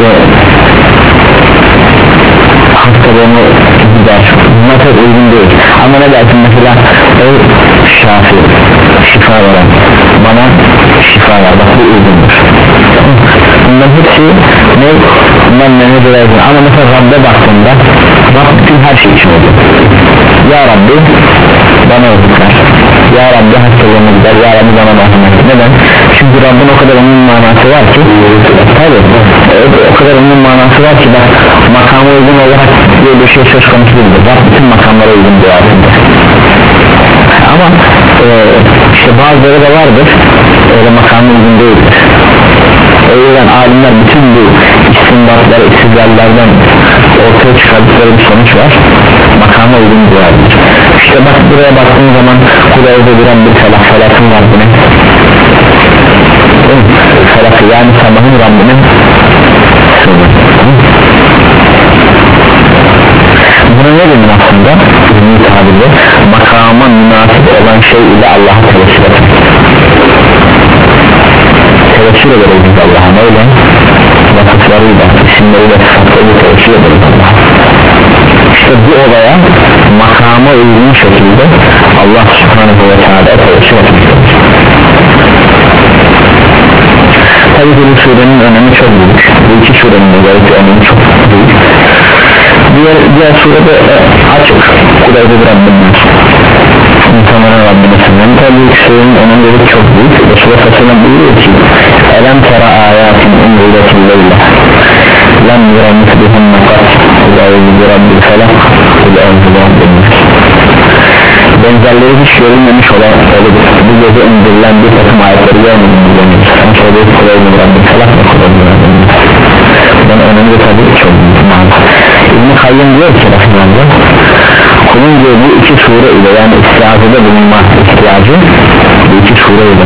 hastalığımı gider bunlar pek uygun değil ama ne dersin mesela ey şafi şifa veren bana şifa ver bak bu uygundur bunların hepsi ne bundan menajı versin ama mesela Rabbe baktığında Rab bütün her şey için oluyor ya Rabbi bana özgürler ya Rabbi hastalığımı gider ya Rabbi bana merhamet neden? Çünkü Rabbin o kadar onun manası var ki tabi o kadar onun manası var ki bak makama uygun olarak böyle bir şey söz konusu değildir Rab bütün makamlara uygun duasında ama e, işte bazıları da vardır öyle makama uygun değildir o yüzden alimler bütün bu istinbatlar, istidlallerden ortaya çıkardıkları bir sonuç var, makama uygun duvardır. İşte bak buraya baktığın zaman kulağıda duran bir felak, felakın Rabbine felakı yani sabahın Rabbinin buna ne demek aslında? Ünlü tabirle makama münasip olan şey ile Allah'a tevekkül etmek, tevekkül ederiz Allah'a, öyle vasıflarıyla, isimleriyle, sıfatlarıyla tevekkül ederiz Allah'a. İşte bu olaya makama uygun şekilde Allah subhanahu ve teala tevekkül etmek. Tabi bu surenin önemi çok büyük, bu iki surenin özellikle önemi çok büyük. Diğer, diğer surede e, açık Kur'an'da Rabbimiz insanların Rabbine sınırın. Tabi bu surenin önemleri çok büyük. Resulullah sallallahu buyuruyor ki elem tera ayatin umruletilleyla lem yuramit bihun nakat uzayıcı bir Rabbil felak uzayıcı bir benzerleri hiç görülmemiş olan bu gece indirilen bir takım ayetleri görmedim diyeceğimiz sen söyleyip Kur'an'da Rabbil felak ve Kur'an'da Rabbil bunun önemi de tabi çok büyük. İbn-i Kayyım diyor ki Rahmanullah kulun diyor bu iki sure ile yani istiazede bulunma ihtiyacı bu iki sure ile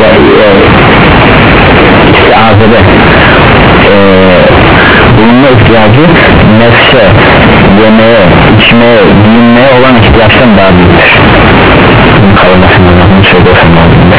istiazede e, bulunma ihtiyacı nefse, yemeye, içmeye, giyinmeye olan ihtiyaçtan daha büyüktür. İbn-i Kayyım Rahmanullah bunu söylüyor Rahmanullah.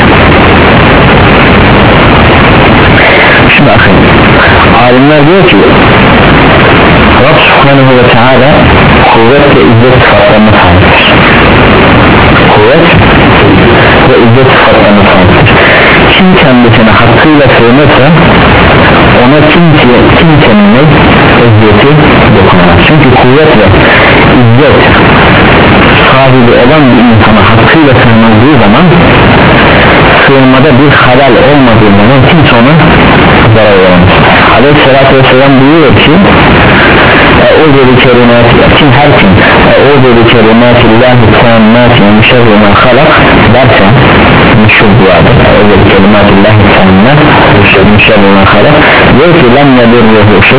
Şimdi bakın alimler diyor ki Rab subhanahu ve teala kuvvet ve izzet sıfatlarına sahiptir. Kuvvet ve izzet sıfatlarına sahiptir. Kim kendisine hakkıyla sığınırsa ona kimse, kimsenin izzeti dokunamaz. Çünkü kuvvet ve izzet sahibi olan bir insana hakkıyla sığınıldığı zaman sığınmada bir halal olmadığı zaman kimse ona zarar veremez. Aleyhisselatü vesselam buyuruyor ki Eûzü bi kelimâti kim her kim Eûzü bi kelimâtillâhi tâmmâti min şerri mâ halak derse meşhur duadır. Eûzü bi kelimâtillâhi tâmmâti min şerri mâ halak diyor ki lem yedirruhu şey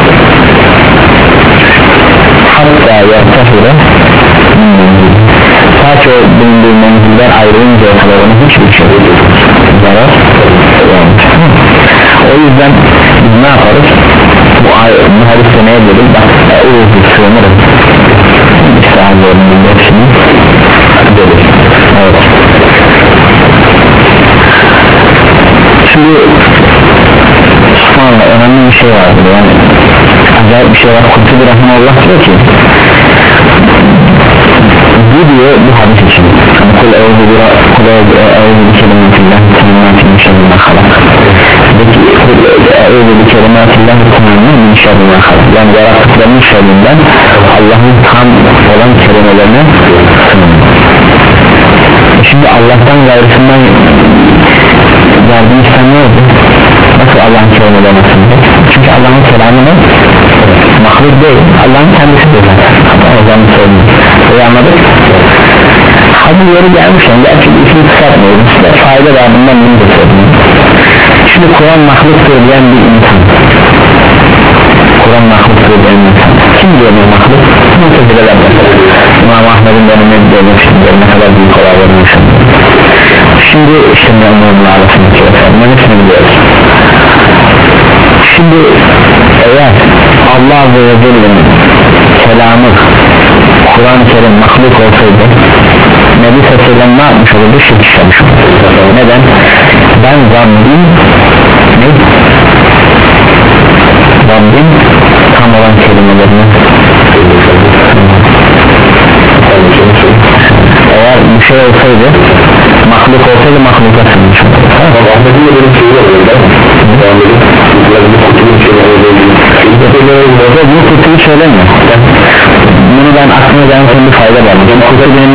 hatta yertefire ta ki o bulunduğu menziller ayrılıncaya kadar onu hiçbir şey zarar vermez. O yüzden biz ne yaparız? Bu, bu hadiste neye dedik? Bak Eûzü sığınırım İstihazlarının hepsini dedik. Evet. Şimdi sonra önemli bir şey vardır yani acayip bir şey var. Kurtubi Rahmanullah diyor ki bu diyor bu hadis için kul eûzü bi kul eûzü bi kelimâtillâhi tâmmâti min şerri mâ halak eûzü bi kelimâtillâhi tâmmâti min şerri mâ halak yani yarattıklarının şerrinden Allah'ın tam olan kelimelerine şimdi Allah'tan gayrısından yardım istenmiyor nasıl Allah'ın kelimelerine sığınacak? Çünkü Allah'ın kelamı ne? Mahluk değil, Allah'ın kendisi değil. Allah'ın söylüyor. Öyle anladık? Hadi yeri gelmişken gerçi ismi kısaltmıyoruz. Size fayda babından bunu da söylüyor. Şimdi Kur'an mahluktur diyen bir insan. Kur'an mahluktur diyen bir insan. Kim diyor bu mahluk? Mutezileler mesela. İmam Ahmet'in dönemi diyor ne kadar büyük olaylarını yaşanıyor. Şimdi işte memnunun arasındaki efendim hepsini biliyoruz. Şimdi eğer Allah Azze ve Celle'nin kelamı Kur'an-ı Kerim mahluk olsaydı Nebi Sallallahu ne yapmış olurdu? Şirk işlemiş olurdu. Neden? Ben Rabbim ne? Rabbim tam olan kelimelerini eğer bir şey olsaydı mahluk olsaydı mahluka sığınmış olurdu. Ahmet'in de benim şeyi oluyor değil mi? Bu kutuyu söylemiyor. Bunu ben aklıma gelen bir fayda verdim. Kutu'nun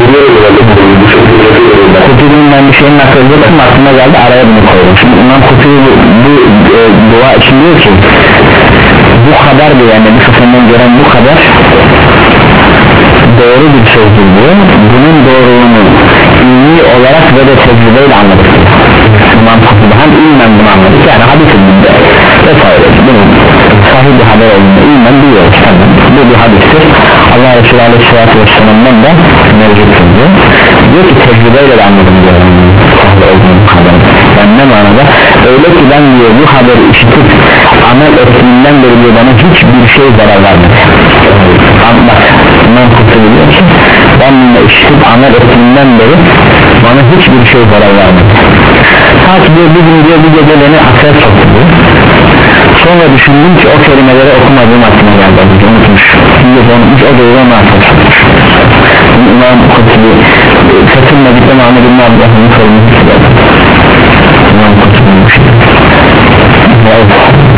Kutu'nun ben bir şeyin akıllıyorum aklıma geldi araya bunu koydum. Şimdi İmam Kutu'yu bu, bu e, dua için diyor ki bu kadar diyor yani bir sıfırdan gören bu kadar doğru bir sözdür diyor. Bunun doğruluğunu ilmi olarak ve de tecrübeyle anladık diyor. İmam Kutu'da hem ilmen bunu anladık yani hadis ilminde vesaire bunun sahih bir haber olduğunu iman biliyoruz. Tamam. Bu bir hadistir. Allah Resulü Aleyhisselatü Vesselam'dan da mevcuttur diyor. Diyor ki tecrübeyle de anladım diyor sahih olduğunu haberi. Yani ne manada? Öyle ki ben diyor bu haberi işitip amel ettiğinden beri diyor bana hiçbir şey zarar vermedi. Bak İmam Kurtubi diyor ki ben bunu işitip amel ettiğinden beri bana hiçbir şey zarar vermedi. Ta ki diyor bir gün diyor bir gece beni akıl soktu diyor. Sonra düşündüm ki o kelimeleri okumadığım aklıma geldi. Unutmuş. Şimdi unutmuş o doğru ona akıl sokmuş. İmam Kurtubi Fethül Medik'te Muhammed İbn Abdülhamid'in sorumlusu söyledi. İmam Kurtubi'nin şey. Evet.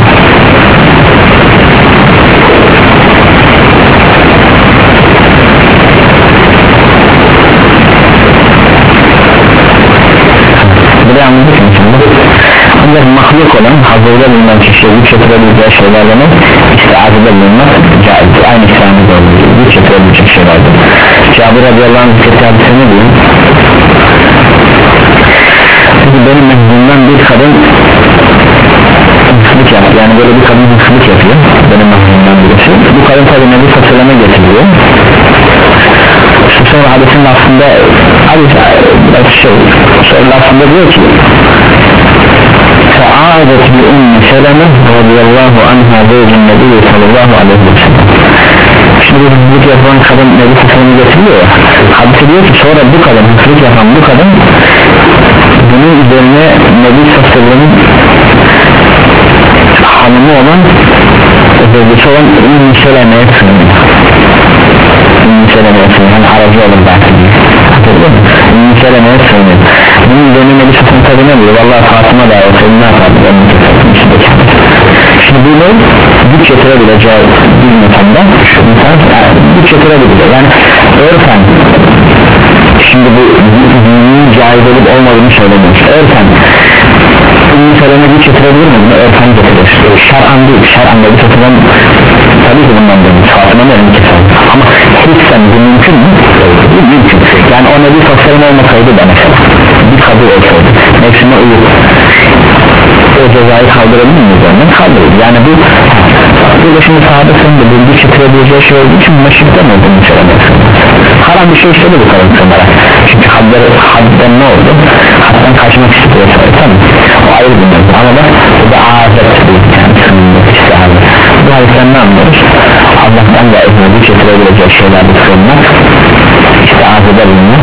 Buraya anladık inşallah. Ancak mahluk olan hazırda bulunan kişiye güç getirebileceği şeylerle istiazede bulunmak caizdir. Aynı İslam'da olduğu gibi güç getirebilecek şeylerdir. Cabir radıyallahu anh zikretti hadise ne diyor? Çünkü benim mehzumdan bir kadın hırsızlık yaptı. Yani böyle bir kadın hırsızlık yapıyor. Benim mehzumdan birisi. Bu kadın tabi Nebi Sallallahu getiriyor. Sonra hadisin aslında hadis şey sonra aslında diyor ki Fa'adet bi Ummi Seleme radıyallahu anha zevcin Nebi sallallahu aleyhi ve sellem. Şimdi bu hırsızlık yapan kadın Nebi Sallallahu getiriyor ya. Hadise diyor ki sonra bu kadın hırsızlık yapan bu kadın bunun üzerine Nebi Sallallahu hanımı olan zevcisi olan Ummi Seleme'ye sığınıyor. Ummi Seleme'ye sığınıyor. Hani aracı olur belki diye. Ummi Seleme'ye sığınıyor. Bunun üzerine Nebi Sallallahu tabi ne diyor? Vallahi Fatıma da olsaydı ne yapardı? Şimdi bu ne? Güç getirebileceği bir insanda insan yani güç getirebilir. Yani örfen şimdi bu dinin caiz olup olmadığını söylemiyoruz. Örfen Ummi Seleme güç getirebilir mi? Bunu örfen getirir. Şer'an değil. Şer'an da bir satılan tabii ki bundan dönüyor. Fatıma'nın önünü keser. Ama hissen bu mümkün mü? Bu mümkün. Yani o Nebi Sallallahu olmasaydı da mesela bir kabul olsaydı nefsine uyup o cezayı kaldırabilir miyiz? Yani kaldırır. Yani bu burada şimdi sahabe sonunda bu güç getirebileceği şey olduğu için meşrikten olduğunu söylemezsin. Haram bir şey istedi bu kadın sanara. Çünkü hadden, hadden ne oldu? Hadden kaçmak istiyor. Tamam. O ayrı bir mevzu. Ama da bu da azet değil. Yani sınırlı istihar. Bu hadisten ne anlıyoruz? Allah'tan da ezme güç getirebileceği şeylerde sığınmak istihazede bulunmak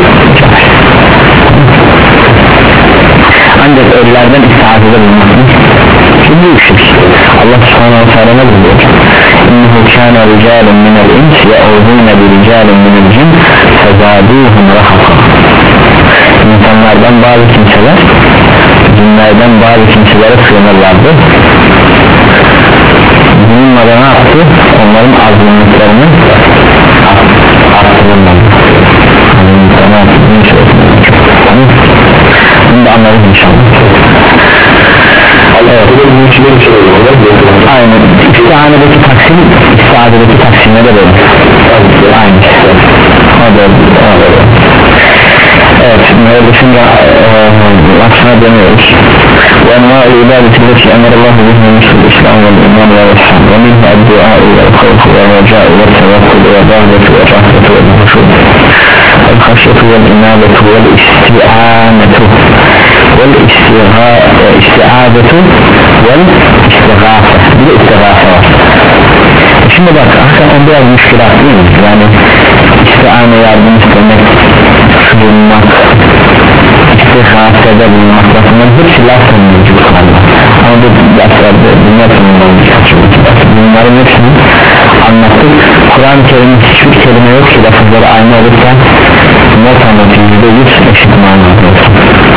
ancak ölülerden istihazede bulunmak şimdi bu şirk. Allah subhanahu wa ta'ala ne diyor? İnnehu kâne ricâlun minel ins ye'udûne bi ricâlun minel cin fezâdûhum rahaka. İnsanlardan bazı kimseler cinlerden bazı kimselere sığınırlardı. Bununla da ne yaptı? Onların azınlıklarını arttırırlardı. Bunu da anladık inşallah. Evet. Aynen. İstihanedeki taksim, istihanedeki taksimle de böyle. Aynı. O da öyle. Evet. Müellifin de aksına dönüyoruz. وأنواع العبادة التي أمر الله بها مثل الإسلام والإيمان والإحسان ومنها الدعاء والخوف والرجاء والتوكل والرغبة والرهبة والخشوع والخشية والإنابة والاستعانة والاستعاذة والاستغاثة بالاستغاثة. Şimdi bak hakikaten biraz müşkilat değil mi? Yani istiane yardım istemek, sığınmak, istigâsede bulunmak, bunların hepsi lafın mevcutlarla. Ama bu derslerde bunlar tanımdan birkaç yıl bunların hepsini anlattık. Kur'an-ı Kerim'in hiçbir kelime yok ki lafızları aynı olurken not anlatıyor, yüzde yüz eşit manada olsun.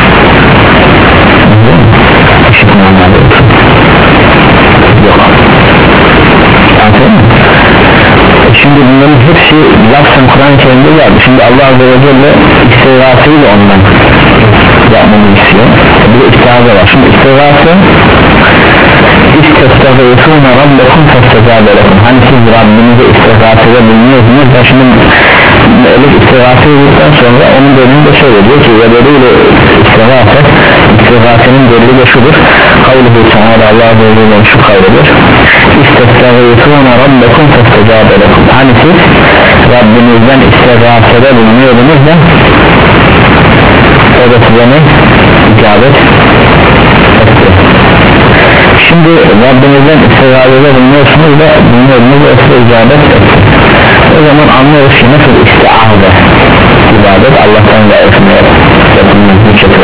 Eşit manada olsun. Yok. Anladın mı? Şimdi bunların hepsi lafzen Kur'an-ı Kerim'de geldi. Şimdi Allah Azze ve Celle istigâseyi de ondan yapmamı istiyor. Bir de istihâze var. Şimdi istigâse İstestağfirûne rabbekum festezâbe lekum. Hani siz Rabbinize istigâsede bulunuyorsunuz. Ben şimdi melek istigâse edildikten sonra onun bölümünü de şöyle diyor ki ve böyle istigâse istigâsenin delili de şudur. Kavluhu Teala Allah Azze ve Celle'nin şu kavludur. istestağifûne rabbekum festecâbe lekum. Hani siz Rabbinizden istigâfede bulunuyordunuz da o da size ne? İcabet etti. Şimdi Rabbinizden istigâfede bulunuyorsunuz da bulunuyorsunuz da o size icabet etti. O zaman anlıyoruz ki nasıl istiâze ibadet Allah'tan gayrısına yapılmış bir şekilde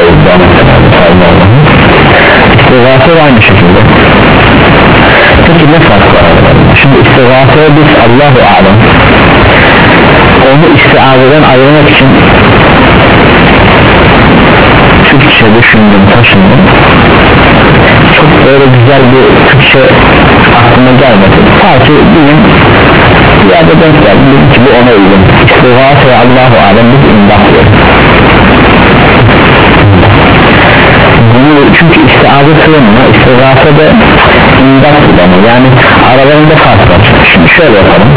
istigâse aynı şekilde. Peki ne fark var aralarında? Şimdi istigâseye biz Allahu alem onu istiâzeden ayırmak için Türkçe düşündüm, taşındım. Çok böyle güzel bir Türkçe aklıma gelmedi. Ta ki bugün bir yerde denk geldim, dedim ki bu ona uygun. İstigâse Allahu alem biz imdat diyoruz. Bunu çünkü istiâze sığınma, istigâse de imdat kullanıyor. Yani aralarında fark var. Şimdi şöyle yapalım.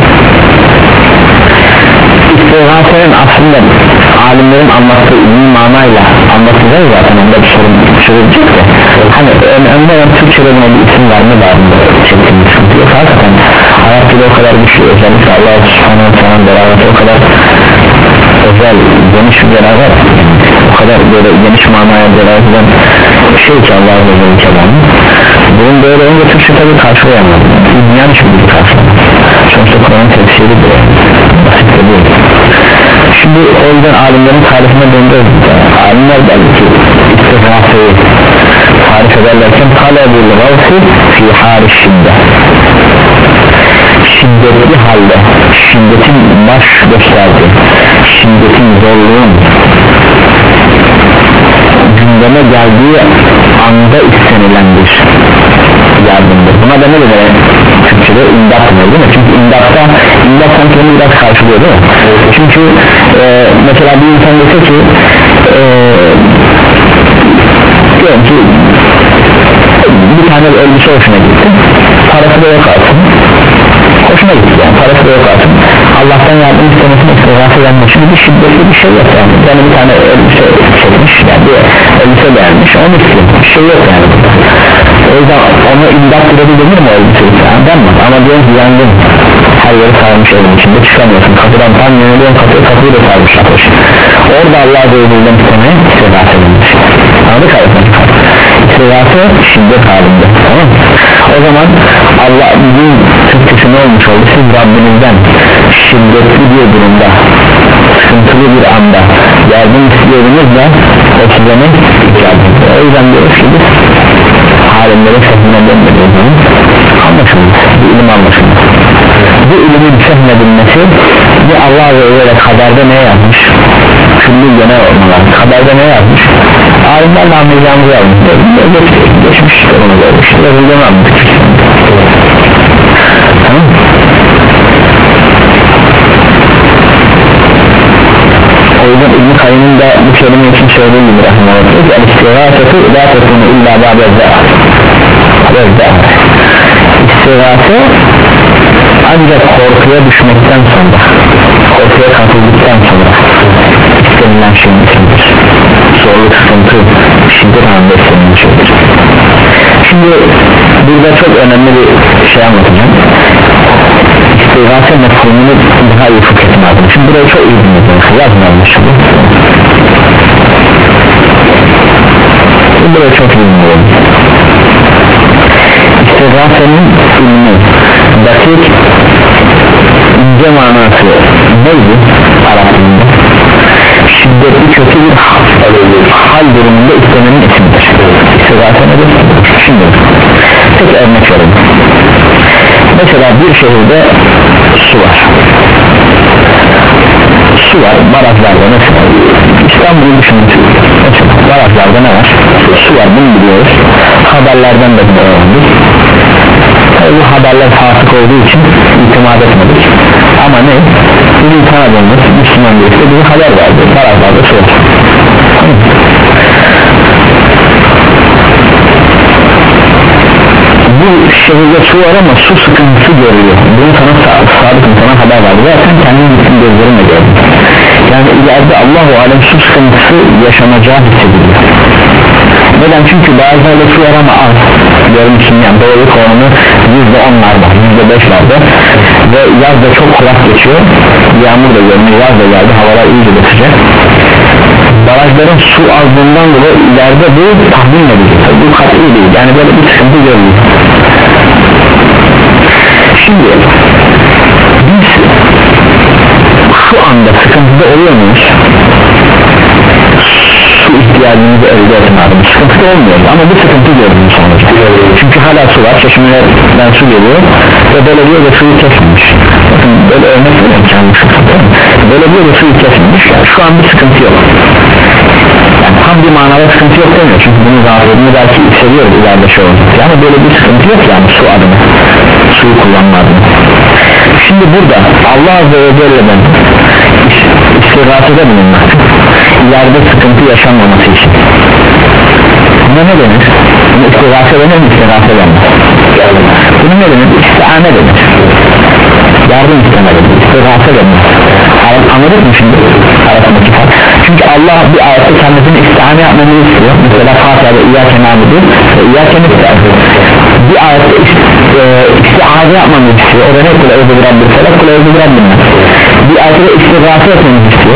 İstigâsenin aslında alimlerin anlattığı ilmi manayla anlatılıyor zaten, onda bir sorun çözülecek de hani önemli olan Türkçe'de buna bir isim verme bağımında çektiğimiz sıkıntı yok. Hakikaten hayat bile o kadar güçlü, özellikle Allah subhanahu wa ta'ala beraber o kadar özel, geniş bir beraber o kadar böyle geniş manaya beraber eden şey ki Allah'a özel kelamı bunun böyle önce Türkçe tabi karşılayamadı, dünyanın için bir karşılayamadı. Sonuçta Kur'an'ın tefsiri de basit de değil. Şimdi o yüzden alimlerin tarifine döndürüyoruz. Alimler der ki istigâseyi tarif ederlerken talebul gavsi fi hâli şiddet, şiddetli halde, şiddetin baş gösterdiği, şiddetin, zorluğun gündeme geldiği anda istenilen bir yardımdır. Buna da ne denir? Türkçe'de imdat denir değil mi? Çünkü imdatta, imdat sanki onu biraz karşılıyor değil mi? Çünkü e, mesela bir insan dese ki e, diyorum ki bir tane elbise hoşuna gitti, parası da yok artık, hoşuna gitti yani, parası da yok artık, Allah'tan yardım istemesine istigâse edenmiş. Şimdi bir şiddetli bir şey yok yani, yani bir tane elbise çekmiş, yani bir elbise beğenmiş, onu istiyor, bir şey yok yani. O yüzden onu imdat gibi denir mi o elbiseyi? Yani denmez, ama diyorum ki yangın, her yeri sarmış evin içinde, çıkamıyorsun, kapıdan tam yöneliyorsun, kapıyı kapıyı da sarmış ateş. Orada Allah'a doğruluğundan istemeye istigâse edilmiş. Anladık hayatım? İstigâse şiddet halinde, tamam mı? O zaman Allah bizim Türkçesi ne olmuş oldu? Siz Rabbinizden şiddetli bir durumda, sıkıntılı bir anda yardım istiyordunuz da o size ne? O yüzden diyoruz ki biz alimlerin fehmine dönmediği zaman anlaşılmaz, bir ilim anlaşılmaz. Bu ilimin fehmedilmesi bu Allah ve öyle kaderde ne yazmış? Külli genel olmalar kaderde ne yazmış? Alimlerle anlayacağımızı yazmış. Geçmiş onu görmüş. Yazıldığını anladık. Tamam mı? O yüzden İbn-i Kayyım'ın da bu kelime için söylediği gibi rahmanallah el-istigâsetu lâ tekûnü illâ ba'dezâh. İstigâse ancak korkuya düşmekten sonra, korkuya kapıldıktan sonra istenilen şeyin içindir. Zorluk, sıkıntı, şiddet anında istenilen şeydir. Şimdi burada çok önemli bir şey anlatacağım. İstigâse mefhumunu daha iyi fıkh etme lazım. Şimdi burayı çok iyi dinleyeceğim. Yazmayalım şimdi. Burayı çok iyi dinleyelim. İstigâsenin ilmi, dakik, ince manası neydi Arap'ında? Şiddetli kötü bir hal durumunda istemenin ismidir. İstigâse nedir? Şimdi tek örnek verelim. Mesela bir şehirde su var. Su var, barajlarda mesela İstanbul'u düşünün. Mesela barajlarda ne var? Su var, bunu biliyoruz. Haberlerden de bunu öğrendik. Bu haberler fasık olduğu için itimat etmedik. Ama ne? Bizim tanıdığımız Müslüman birisi bize haber verdi. Barajlarda su var. Bu şehirde su var ama su sıkıntısı görüyor. Bunu sana sadık insana haber verdi. Zaten kendin gittin gözlerinle gördün. Yani ileride Allah-u alem su sıkıntısı yaşanacağı hissediliyor. Neden? Çünkü bazılarında su var ama az görmüşsün, yani doğruluk oranı yüzde onlarda, yüzde beşlerde ve yaz da çok kurak geçiyor, yağmur da görmüyor, yaz da geldi, havalar iyice de sıcak. Barajların su azlığından dolayı ileride bu tahmin edilir, bu kat'i değil, yani böyle bir sıkıntı görülüyor. Şimdi biz şu anda sıkıntıda oluyor muyuz? Su ihtiyacımızı elde etmedim, sıkıntıda olmuyoruz ama bu sıkıntı gördüğümüz sonucu. Çünkü hala su var, çeşmelerden su geliyor ve belediye de suyu kesmemiş. Bakın böyle örnek veriyorum kendimi, belediye de suyu kesmemiş, yani şu an bir sıkıntı yok. Yani tam bir manada sıkıntı yok demiyor, çünkü bunun rahatlığını belki hissediyoruz ileride şey olacak, yani böyle bir sıkıntı yok yani su adına, suyu kullanma adına. Şimdi burada Allah Azze ve Celle'den istirasede bulunmak, ileride sıkıntı yaşanmaması için. Buna ne denir? Bunu istirase denir mi? İstirase denir. Bunu ne denir? İstiane denir. Yardım isteme denir. İstirase denir. Anladık mı şimdi? Arasındaki fark. Çünkü Allah bir ayette kendisini istiane yapmamızı istiyor. Mesela Fatiha'da İyyâke nâbudu ve İyyâke nestaîn. Bir ayette e, istiaze yapmamızı istiyor. O da ne? Kul eûzü birabbil felak, kul eûzü birabbil nas. Bir ayette istirase etmemizi istiyor.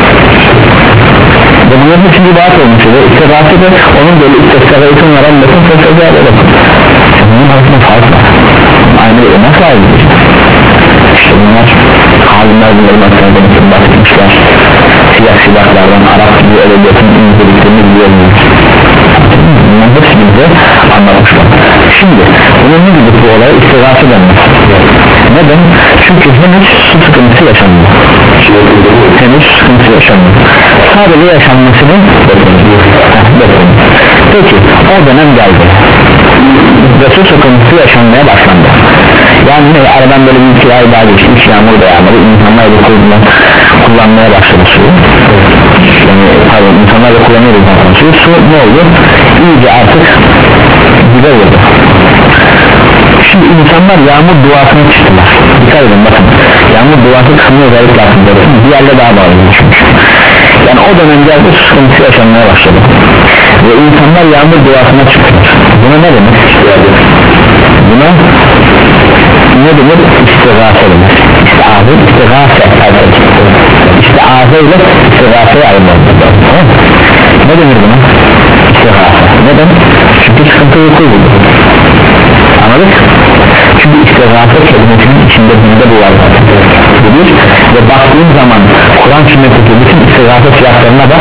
Ve bunların için bir vaat olmuş oluyor. İstirase de onun böyle istirasın varan bakın sözü alalım. Bunun arasında fark var. Aynı öyle nasıl ayrılır? İşte bunlar halimler bunların hakkında bahsetmişler. Siyah silahlardan Arap gibi edebiyatın inceliklerini biliyoruz. Bunların hepsi bize anlatmışlar. Şimdi bunun ne gibi bu olay? İstirase denmez. Neden? Çünkü henüz su sıkıntısı yaşanmıyor. Henüz sıkıntı yaşanmıyor. Sadece yaşanmasını bekliyoruz. Peki o dönem geldi ve su sıkıntısı yaşanmaya başlandı. Yani ne? Aradan böyle bir iki ay daha geçti, hiç yağmur da yağmadı, insanlar da kullan, kullanmaya başladı suyu. Yani pardon, insanlar da kullanıyordu zaten suyu. Su ne oldu? İyice artık dibe vurdu. Şimdi insanlar yağmur duasını çıktılar. Dikkat edin bakın, yağmur duası kısmını özellikle aslında bir yerde daha bağlı çünkü. Yani o dönem geldi, sıkıntı yaşanmaya başladı ve insanlar yağmur duasına çıktılar. Buna ne demek? Buna ne demek? İstigâse demek. İstiâze, istigâse İstiâze ile istigâse'ye ayrılmaz. Ne denir buna? İstigâse. Neden? Çünkü sıkıntı yok oldu. Anladık? Çünkü istigâse kelimesinin içinde bizde bu var bilir ve baktığın zaman Kur'an sünnetindeki bütün istigâse siyahlarına bak,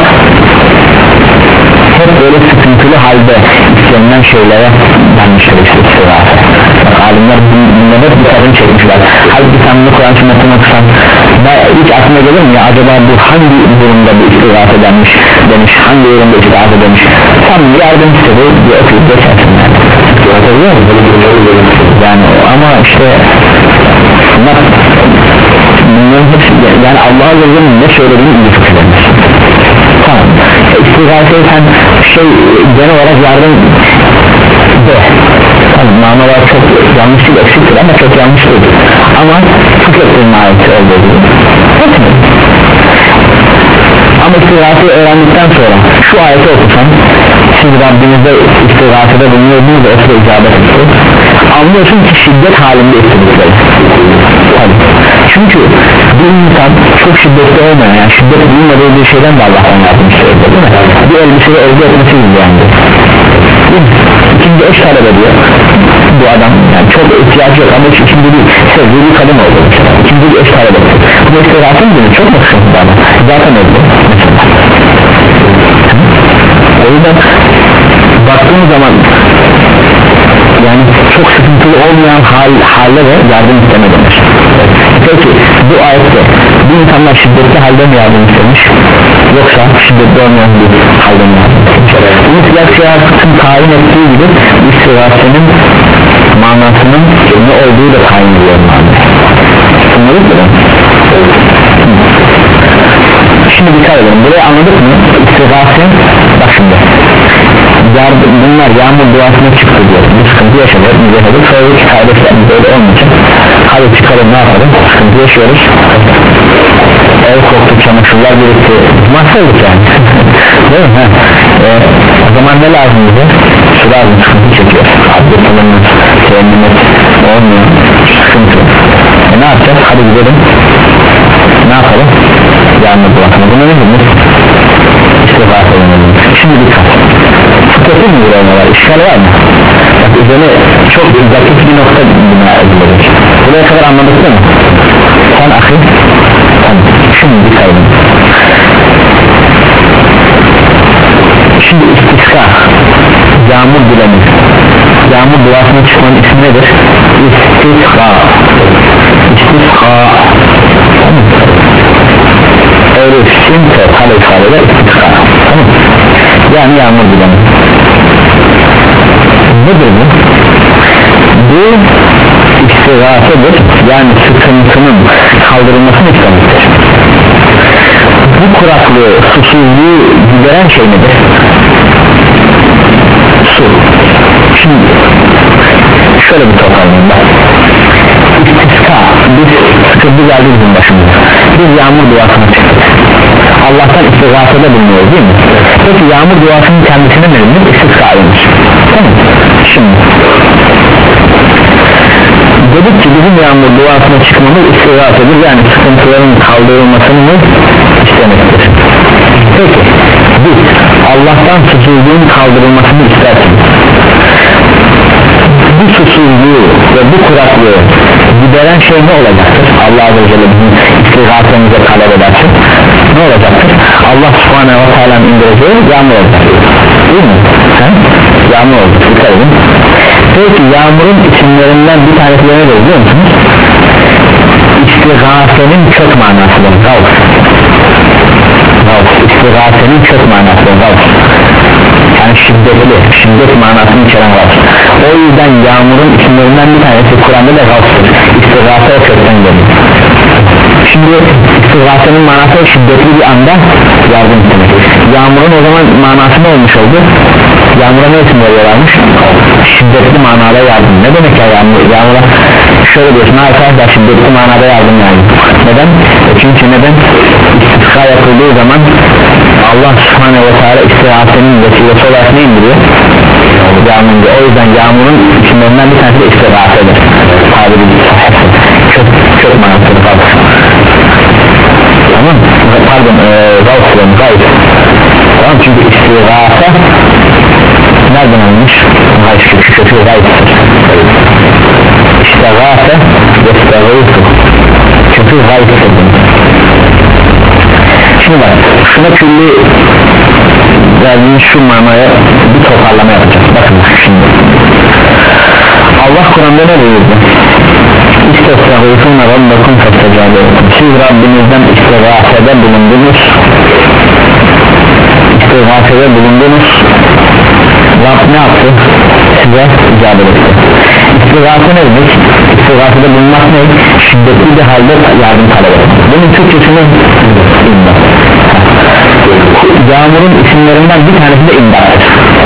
hep böyle sıkıntılı halde istenilen şeylere gelmiştir işte istigâse. Alimler bundan hep bir kadın çekmişler. Halbuki sen bunu Kur'an sünnetine okusan hiç aklına gelir mi ya, acaba bu hangi durumda bu istigâse denmiş demiş, hangi durumda istigâse demiş, tam yardım istedi diye okuyup geçersin yani. Yani ama işte bunlar, bunların hepsi yani Allah'a gözünün ne söylediğini iyi fikirlenir. Tamam, istigâseyi sen şey genel olarak yardım de, tamam, manalar çok yanlış değil, eksiktir ama çok yanlış değil ama fıkrettiğin ayeti olduğu gibi ama istigâseyi öğrendikten sonra şu ayeti okusan, siz Rabbinizde istigâsede bulunuyorsunuz ve o sıra icabet ediyor, anlıyorsun ki şiddet halinde istedikleri. Çünkü bir insan çok şiddetli olmayan, yani şiddet bulunmadığı bir şeyden de Allah'tan yardım istiyor, değil mi? Bir elbiseyi elde etmesi gibi yani. İkinci eş talep ediyor bu adam, yani çok ihtiyacı yok ama ikinci bir sevdiği bir kadın oldu mesela, ikinci bir eş talep ediyor. Bu istigâse mi? Çok mu sıkıntı ama zaten öldü. O yüzden baktığın zaman yani çok sıkıntılı olmayan hal, halle de yardım isteme demiş. Peki bu ayette bu insanlar şiddetli halde mi yardım istemiş, yoksa şiddetli olmayan bir halde mi yardım istemiş? Bunu siyah siyasetin tayin ettiği gibi istigâsenin manasının ne olduğu da tayin ediyor. Anladık mı? Şimdi dikkat edelim, burayı anladık mı? İstigâse, bak şimdi yardım, bunlar yağmur duasına çıktı diyor, bir sıkıntı yaşadık, biz yaşadık, sonra hiç kardeşlerimiz öyle olmayacak, hadi çıkalım, ne yapalım, sıkıntı yaşıyoruz, ev koktu, çamaşırlar birikti, mahvolduk yani değil mi? E, e, o zaman ne lazım bize? Su lazım, sıkıntı çekiyor, abdest alınmaz, sevmemiz olmuyor, sıkıntı. E ne yapacağız? Hadi gidelim, ne yapalım? Yağmur duasına, bunu ne demek? İstigâse edelim. Şimdi dikkat, fıkıhın mı buraya var, işgal var mı? Bak üzerine çok zakif bir nokta bina edilir. Buraya kadar anladık değil mi? Sen akıl, tamam. Şimdi dikkat edin. Şimdi istisqa, yağmur dilemi, yağmur duasına çıkmanın ismi nedir? İstisqa, istisqa. Öyle simte kale ifadeler istisqa, tamam. Yani yağmur dilemi. Nedir bu? Bu istigâsedir, yani sıkıntının kaldırılmasını istemektir. Bu kuraklığı, susuzluğu gideren şey nedir? Su. Şimdi şöyle bir toparlayayım bak. İstisqa, biz sıkıntı geldi bizim başımıza, biz yağmur duasına çıktık, Allah'tan istigâsede bulunuyoruz değil mi? Peki yağmur duasının kendisine ne denir? İstisqa denir, tamam. Şimdi dedik ki bizim yağmur duasına çıkmamız istigâsedir, yani sıkıntıların kaldırılmasını istemektir. Peki biz Allah'tan susuzluğun kaldırılmasını isterseniz, bu susuzluğu ve bu kuraklığı gideren şey ne olacaktır? Allah Azze ve Celle bizim istigâsemize talep ederse ne olacaktır? Allah Subhanahu ve Teala'nın indireceği yağmur olacaktır, değil mi? He? Yağmur olacak, dikkat edin. Peki yağmurun isimlerinden bir tanesi nedir biliyor musunuz? İstigâsenin kök manasıdır, gavs. Gavs, istigâsenin kök manasıdır, gavs. Yani şiddetli, şiddet manasını içeren gavs. O yüzden yağmurun isimlerinden bir tanesi Kur'an'da da gavsdır. İstigâse o kökten geliyor. Şimdi istigâsenin manası şiddetli bir anda yardım istemek. Yağmurun o zaman manası ne olmuş oldu? Yağmura ne isim veriyorlarmış? Şiddetli manada yardım. Ne demek ya yağmur? Yağmura şöyle diyorsun arkadaşlar, şiddetli manada yardım yani. Neden? E çünkü neden? İstisqa yapıldığı zaman Allah Subhanahu ve Teala istigâsenin vesilesi olarak ne indiriyor? Yağmur. O yüzden yağmurun isimlerinden bir tanesi de istigâsedir. Tabiri çok çok manasıdır. Tamam, pardon, gavsın, gavs. Tamam, çünkü istigâse nereden almış? Gavs, şu kötü gavsdır. İstigâse ve istigâse kötü gavsdır. Şimdi bak, şuna külli verdiğimiz şu manaya bir toparlama yapacağız. Bakın şimdi Allah Kur'an'da ne buyurdu? İstestağifûne rabbakum festecâbe lekum. Siz Rabbinizden istigâsede bulundunuz, istigâsede bulundunuz, Rab ne yaptı? Size icabet etti. İstigâse ne demek? İstigâsede bulunmak ne? Şiddetli bir halde yardım talep etmek. Bunun Türkçesini imdat. Yağmurun isimlerinden bir tanesi de imdattır.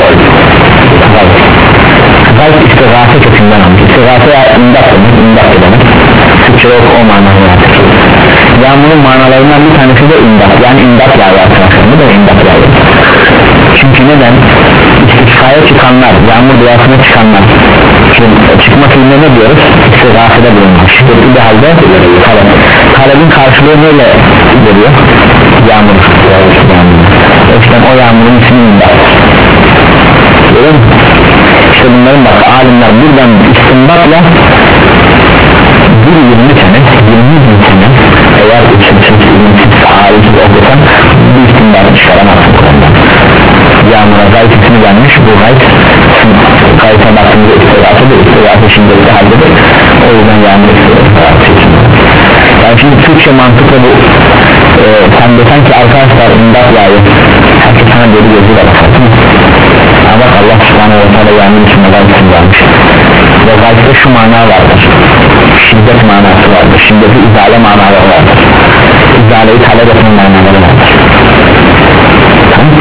Gayb istigâse kökünden almış. İstigâse imdat demek, imdat demek. Türkçe yok o manayı artık. Yağmurun manalarından bir tanesi de imdat, yani imdat yağıyor arkadaşlar. Bu da imdat yağıyor. Çünkü neden? İstisqaya çıkanlar, yağmur duasına çıkanlar, çıkma fiiline ne diyoruz? İstigâsede bulunmak, şiddetli bir halde talep. Talebin karşılığı neyle geliyor? Yağmur. O yüzden o yağmurun ismi imdat. Görüyor musun? İşte bunların bak alimler buradan istinbatla bir yirmi sene, yirmi bin sene eğer üçüncü yirmi alimsiz olursan bir istinbatı çıkaramazsın Kur'an'dan. Yağmura gayet ismi gelmiş, bu gayet gayete baktığımızda istigâse de istigâse şiddetli haldedir. O yüzden yağmur istigâse içinde. Yani şimdi Türkçe mantıkla bu e, sen desen ki arkadaşlar imdat yağıyor, herkes sana böyle gözüyle bakar. Ama bak Allah Subhanahu ve Teala yağmur içinde gayet isim vermiş. Ve gayette şu mana vardır, şiddet manası vardır, şiddeti izale manaları vardır, izaleyi talep etme manaları vardır. Tamam.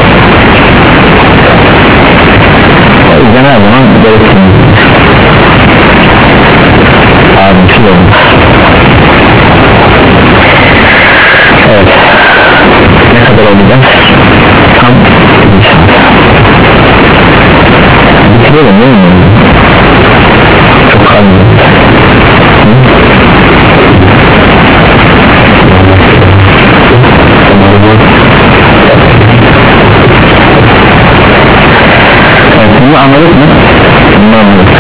O yüzden her zaman gerektiğiniz abimsiz olmuş. Evet, ne kadar olacak? Tam bir saat. değil mi? Çok kalın. Evet, bunu anladık mı? Bunu anladık.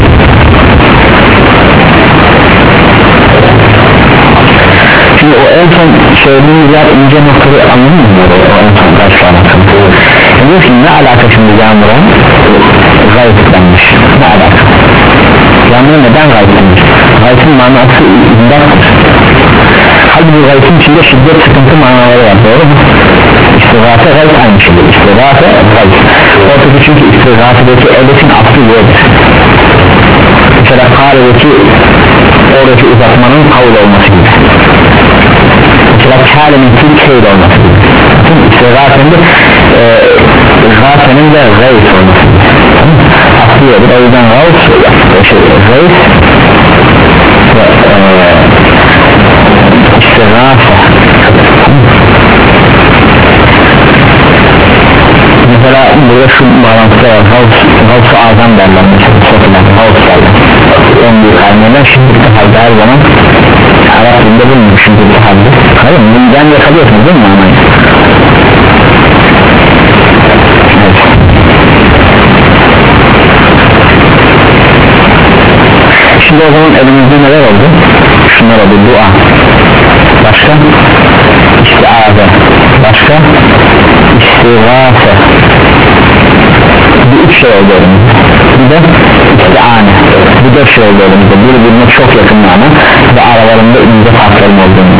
Şimdi o en son söylediğimiz yer ince noktaları anladın mı? O en son karşı anlattım. Diyor ki ne alaka şimdi yağmura? Gayetlenmiş. Ne alaka? Yağmura neden gayetlenmiş? Gayetin manası imdattır. Halbuki gayetin içinde şiddet, sıkıntı manaları var, doğru mu? İstigâfe gayet aynı şeydir. İstigâfe gayet. Ortası çünkü istigâfedeki edetin aslı yoktur. Mesela kâledeki oradaki uzatmanın kavul olması gibi. Mesela kâlenin Türkiye'de olması gibi. İstigâfenin de e, gâfenin de gayet olması gibi. Aslı yoktur. O yüzden gayet şey, gayet ve e, istigâfe. Mesela burada şu bağlantıda var, Gavs-ı Azam derler mesela, Gavs derler, en büyük haline şimdilik halde her zaman Arap dilinde bulunmuş şimdilik halde. Hayır, bundan yakalıyorsunuz değil mi anayı? Evet. Şimdi o zaman elimizde neler oldu? Şunlar oldu, dua, başka istiaze, başka istigâfe, bu üç şey oldu elimizde. Bir de istiane, bu dört şey oldu elimizde. Birbirine çok yakın mana ve aralarında ince farkların olduğunu.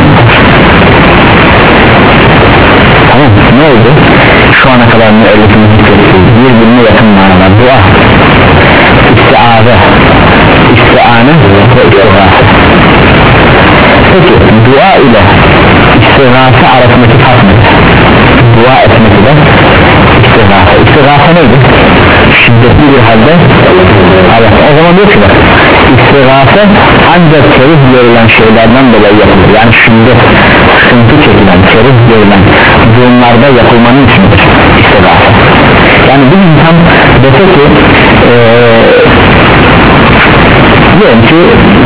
Tamam, ne oldu? Şu ana kadar müellifin zikrettiği birbirine yakın manalar, dua, istiaze, istiane ve istigâfe. Peki dua ile istigâfe arasındaki fark nedir? Dua etmek ile istigâfe. İstigâfe neydi? Şiddetli bir halde Allah. O zaman diyor ki bak, istigâfe ancak kerih görülen şeylerden dolayı yapılır. Yani şiddet, sıkıntı çekilen, kerih görülen durumlarda yapılmanın içindir istigâfe. Yani bir insan dese ki ee, diyelim ki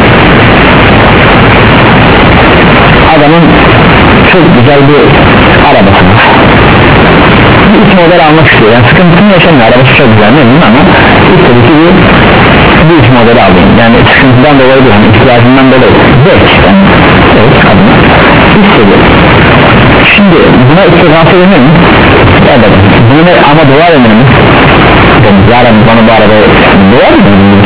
adamın çok güzel bir arabası var, bir üç model almak istiyor, yani sıkıntısını yaşamıyor, arabası çok güzel ne bileyim ama istedi ki bir, bir üç modeli alayım, yani sıkıntıdan dolayı değil, yani ihtiyacından dolayı zevk yani, evet adına istedi. Şimdi buna istigâfe denir mi? Evet, buna ama dua denir mi? Yarın bana bu arabaya dua denir mi?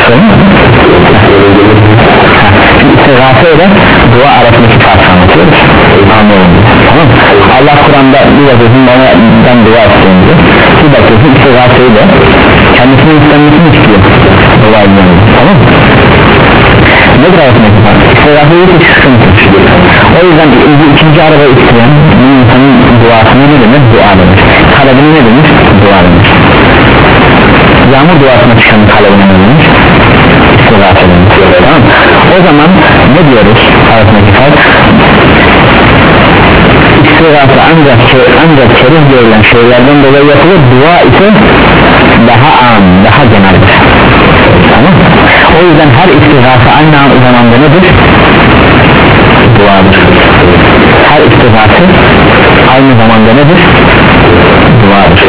İstigâfe ile dua arasındaki farkı anlatıyoruz. Anlıyorum. Tamam. Allah Kur'an'da bir bakıyorsun bana ben dua istiyorum diyor. Bir bakıyorsun istigâfeyi de kendisinin istenmesini istiyor. Dua ediyor. Tamam. Nedir arasındaki farkı? İstigâfeyi hiç sıkıntı. O yüzden ikinci araba isteyen bir insanın duasını ne demek? Dua demek. Talebini ne demek? Dua demek. Yağmur duasına çıkan talebine ne demek? İstigâfe demek. Tamam. O zaman ne diyoruz arasındaki fark? İstigâfe ancak ancak kerih görülen şeylerden dolayı yapılır, dua ise daha am, daha geneldir. Tamam. O yüzden her istigâfe aynı zamanda nedir? Duadır. Her istigâfe aynı zamanda nedir? Duadır.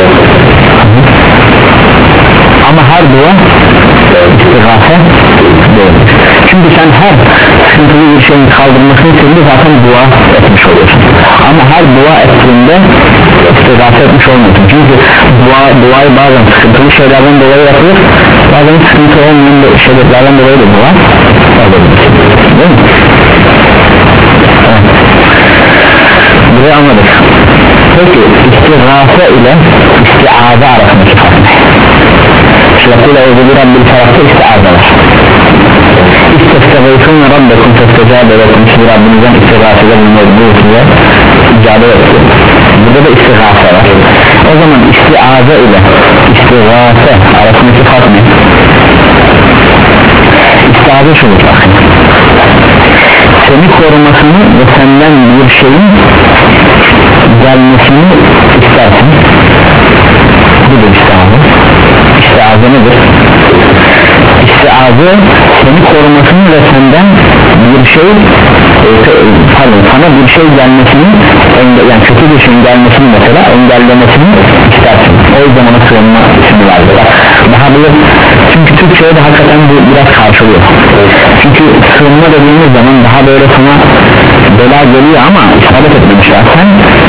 Ama her dua istigâfe değildir. Çünkü sen her sıkıntılı bir şeyin kaldırmasını istediğinde zaten dua etmiş oluyorsun. Ama her dua ettiğinde istigâfe etmiş olmuyorsun. Çünkü dua, duayı bazen sıkıntılı şeylerden dolayı yapılır, bazen sıkıntı olmayan şeylerden dolayı da dua yapılır. Değil mi? Evet. Burayı anladık. Peki istigâfe ile istiaze arasındaki fark ne? Şirkûle evzeli Rabbil tarafta istiaze var. İstestagayfûne Rabbekum festecâbe lekum. Şimdi Rabbimizden istigâfede bulunduğunuzda icade etti. Burada da istigâfe var. O zaman istiaze ile istigâfe arasındaki fark ne? İstiaze şudur bakın, seni korumasını ve senden bir şeyin gelmesini istersin. Bu da istiaze. İstiaze nedir? azı seni korumasını ve senden bir şey e, pardon sana bir şey gelmesini yani kötü bir şeyin gelmesini mesela engellemesini istersin, o yüzden ona sığınma ismi vardır. Daha böyle, çünkü Türkçe'ye de hakikaten bu biraz karşılıyor, çünkü sığınma dediğimiz zaman daha böyle sana bela geliyor ama isabet etmemişler, sen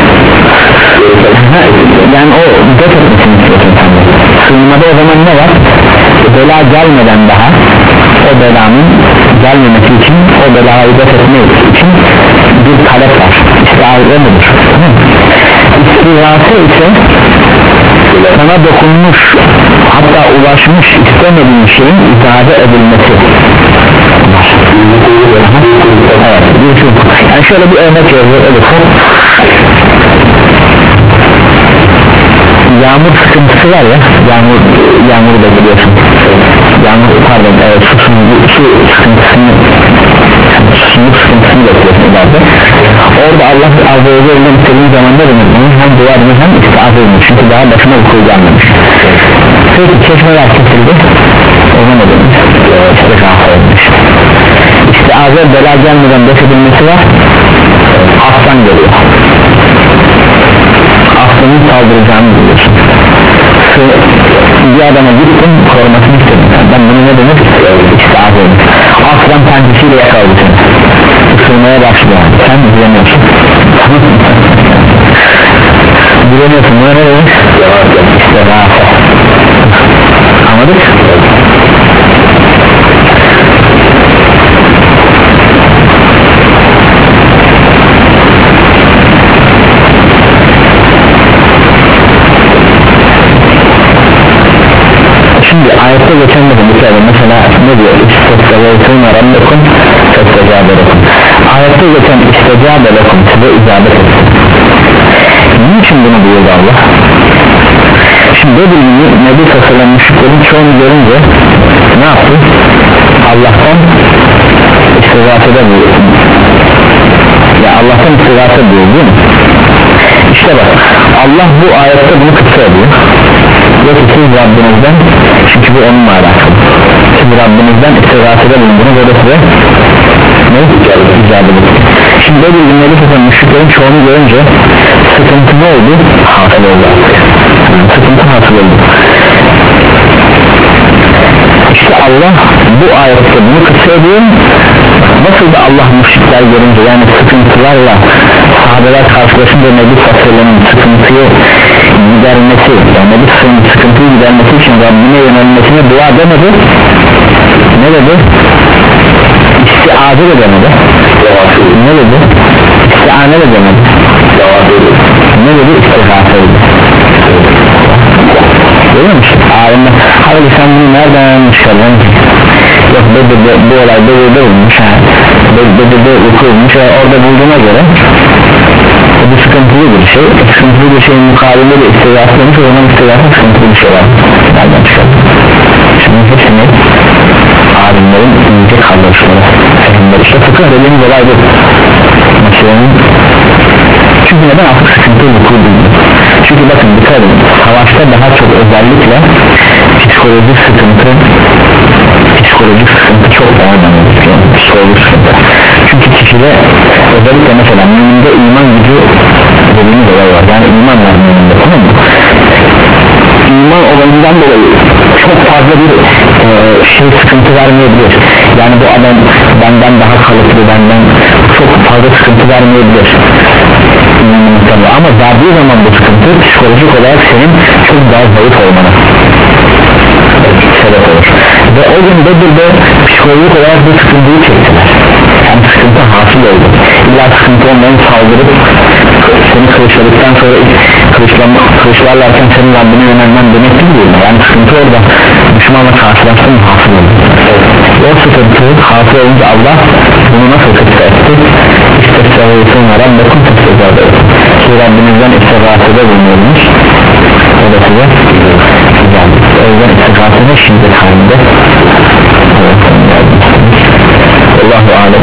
yani o def etmesini istiyorsun sen de. Sığınmada o zaman ne var? Bela gelmeden daha o belanın gelmemesi için, o belayı def etmek için bir talep var, istiaze budur. İstiaze ise sana dokunmuş, hatta ulaşmış istemediğin şeyin izade edilmesi. Evet, yani şöyle bir örnek yazıyor. Yağmur sıkıntısı var ya, yağmur yağmur da biliyorsun, yağmur pardon e, susuzluk su sıkıntısını susuzluk sıkıntısını bekliyorsun ileride. Orada Allah azze ve celle istediğin zaman ne demek? Hem dua edin hem istiaze edin, çünkü daha başına bu kul gelmemiş. Peki çeşmeler kesildi, ona ne demek? İstiaze edilmiş. İstiaze bela gelmeden def edilmesi var, aslan geliyor, aslanın saldıracağını biliyorsun. Bir adama gittin, korumasını istedin, ben bunu ne demek istiyorum? İstiaze edin. Aslan pençesiyle yakaladı seni, ısırmaya başlıyor, sen bilemiyorsun. Bilemiyorsun, buna ne demek? İstiaze. Anladık? Şimdi ayette geçen de mesela ne diyor? İstecabelekum Rabbukum festecabelekum. Ayette geçen istecabelekum size icabet etsin. Niçin bunu buyurdu Allah? Şimdi dediğim gibi Nebi Sallallahu müşriklerin çoğunu görünce ne yaptı? Allah'tan istigafede buyurdu. Ya Allah'tan istigafede buyurdu değil mi? İşte bak, Allah bu ayette bunu kısa ediyor. Yok ki siz Rabbinizden, çünkü bu onunla alakalı, siz Rabbinizden istigafede bulundunuz, o da size ne? İcabet edin. Şimdi böyle günleri tutan müşriklerin çoğunu görünce sıkıntı ne oldu? Hasıl oldu. Yani sıkıntı hasıl oldu. İşte Allah bu ayette bunu kısa ediyor. Nasıl da Allah müşrikler görünce, yani sıkıntılarla sahabeler karşılaşınca Nebi Sallallahu sıkıntıyı gidermesi, yani Nebi Sallallahu sıkıntıyı gidermesi için Rabbine yönelmesine dua demedi, ne dedi? İstiaze de demedi, ne dedi? İstiane de demedi, ne dedi? İstigafeydi. Görüyor musun? Alimler, hayır sen bunu nereden çıkardın? Yok Bedir'de bu olay Bedir'de olmuş, Bedir'de okulmuş, orada bulduğuna göre bu sıkıntılı bir şey, sıkıntılı bir şeyin mukabilinde de istigafı olmuş, o zaman istigafı sıkıntılı bir şey var. Nereden çıkardın? Şimdi hepsini alimlerin ince kavraşları, fehimleri, işte fıkıh dediğimiz olay bu. Meselenin, çünkü neden artık sıkıntı vuku değil? Çünkü bakın dikkat edin, savaşta daha çok özellikle psikolojik sıkıntı, psikolojik sıkıntı çok daha önemli, psikolojik sıkıntı. Çünkü kişide özellikle mesela müminde iman gücü dediğimiz olay var, yani iman var müminde, tamam mı? İman olayından dolayı çok fazla bir e, şey sıkıntı vermeyebilir. Yani bu adam benden daha kalıplı, benden çok fazla sıkıntı vermeyebilir. Ama verdiği zaman bu sıkıntı psikolojik olarak senin çok daha zayıf olmana sebep olur. Ve o gün Bedir'de psikolojik olarak bu sıkıntıyı çektiler. Yani sıkıntı hasıl oldu. İlla sıkıntı olmayan saldırıp seni kılıçladıktan sonra kılıçlarlarken senin Rabbine yönelmen demek değil mi? Yani sıkıntı orada düşmanla karşılaştığın hasıl oldu. O sıkıntı hasıl olunca Allah bunu nasıl kısa etti? İstesavayısın ve Rabbekun testezade ki Rabbinizden istigafede bulunuyormuş, o da size güzel. O yüzden istigafede şiddet halinde. Allahu alem.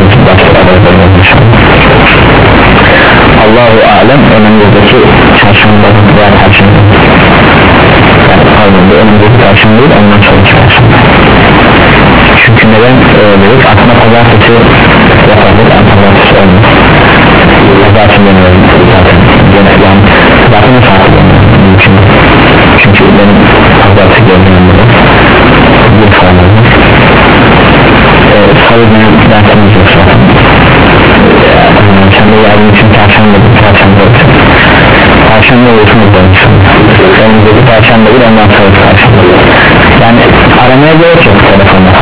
Allahu alem. Önümüzdeki çarşamba çarşamba veya perşembe, yani pardon bu önümüzdeki perşembe değil, ondan sonraki perşembe. Çünkü neden e, dedik, aslında pazartesi yapardık ama pazartesi olmaz. Pazartesi dönüyorum zaten, yani zaten o saati dönüyorum çünkü benim pazartesi gördüğüm burada bir falan olmuş. e, salı günü dersimiz yok zaten. Sen de yardım için perşembe perşembe olacak, perşembe olursunuz olmuşsun, önümüzdeki perşembe değil, ondan sonra perşembe, yani aramaya gerek yok telefonla.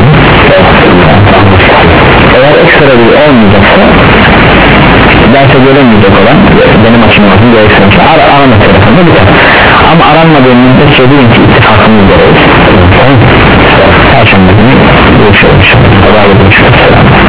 Eğer ekstra bir olmayacaksa, derse gelemeyecek olan benim açımdan gerekirse ara, arama telefonda biter, ama aranmadığım müddetçe deyin ki ittifakımız gereğiz. Perşembe günü görüşürüz. Allah'a emanet olun.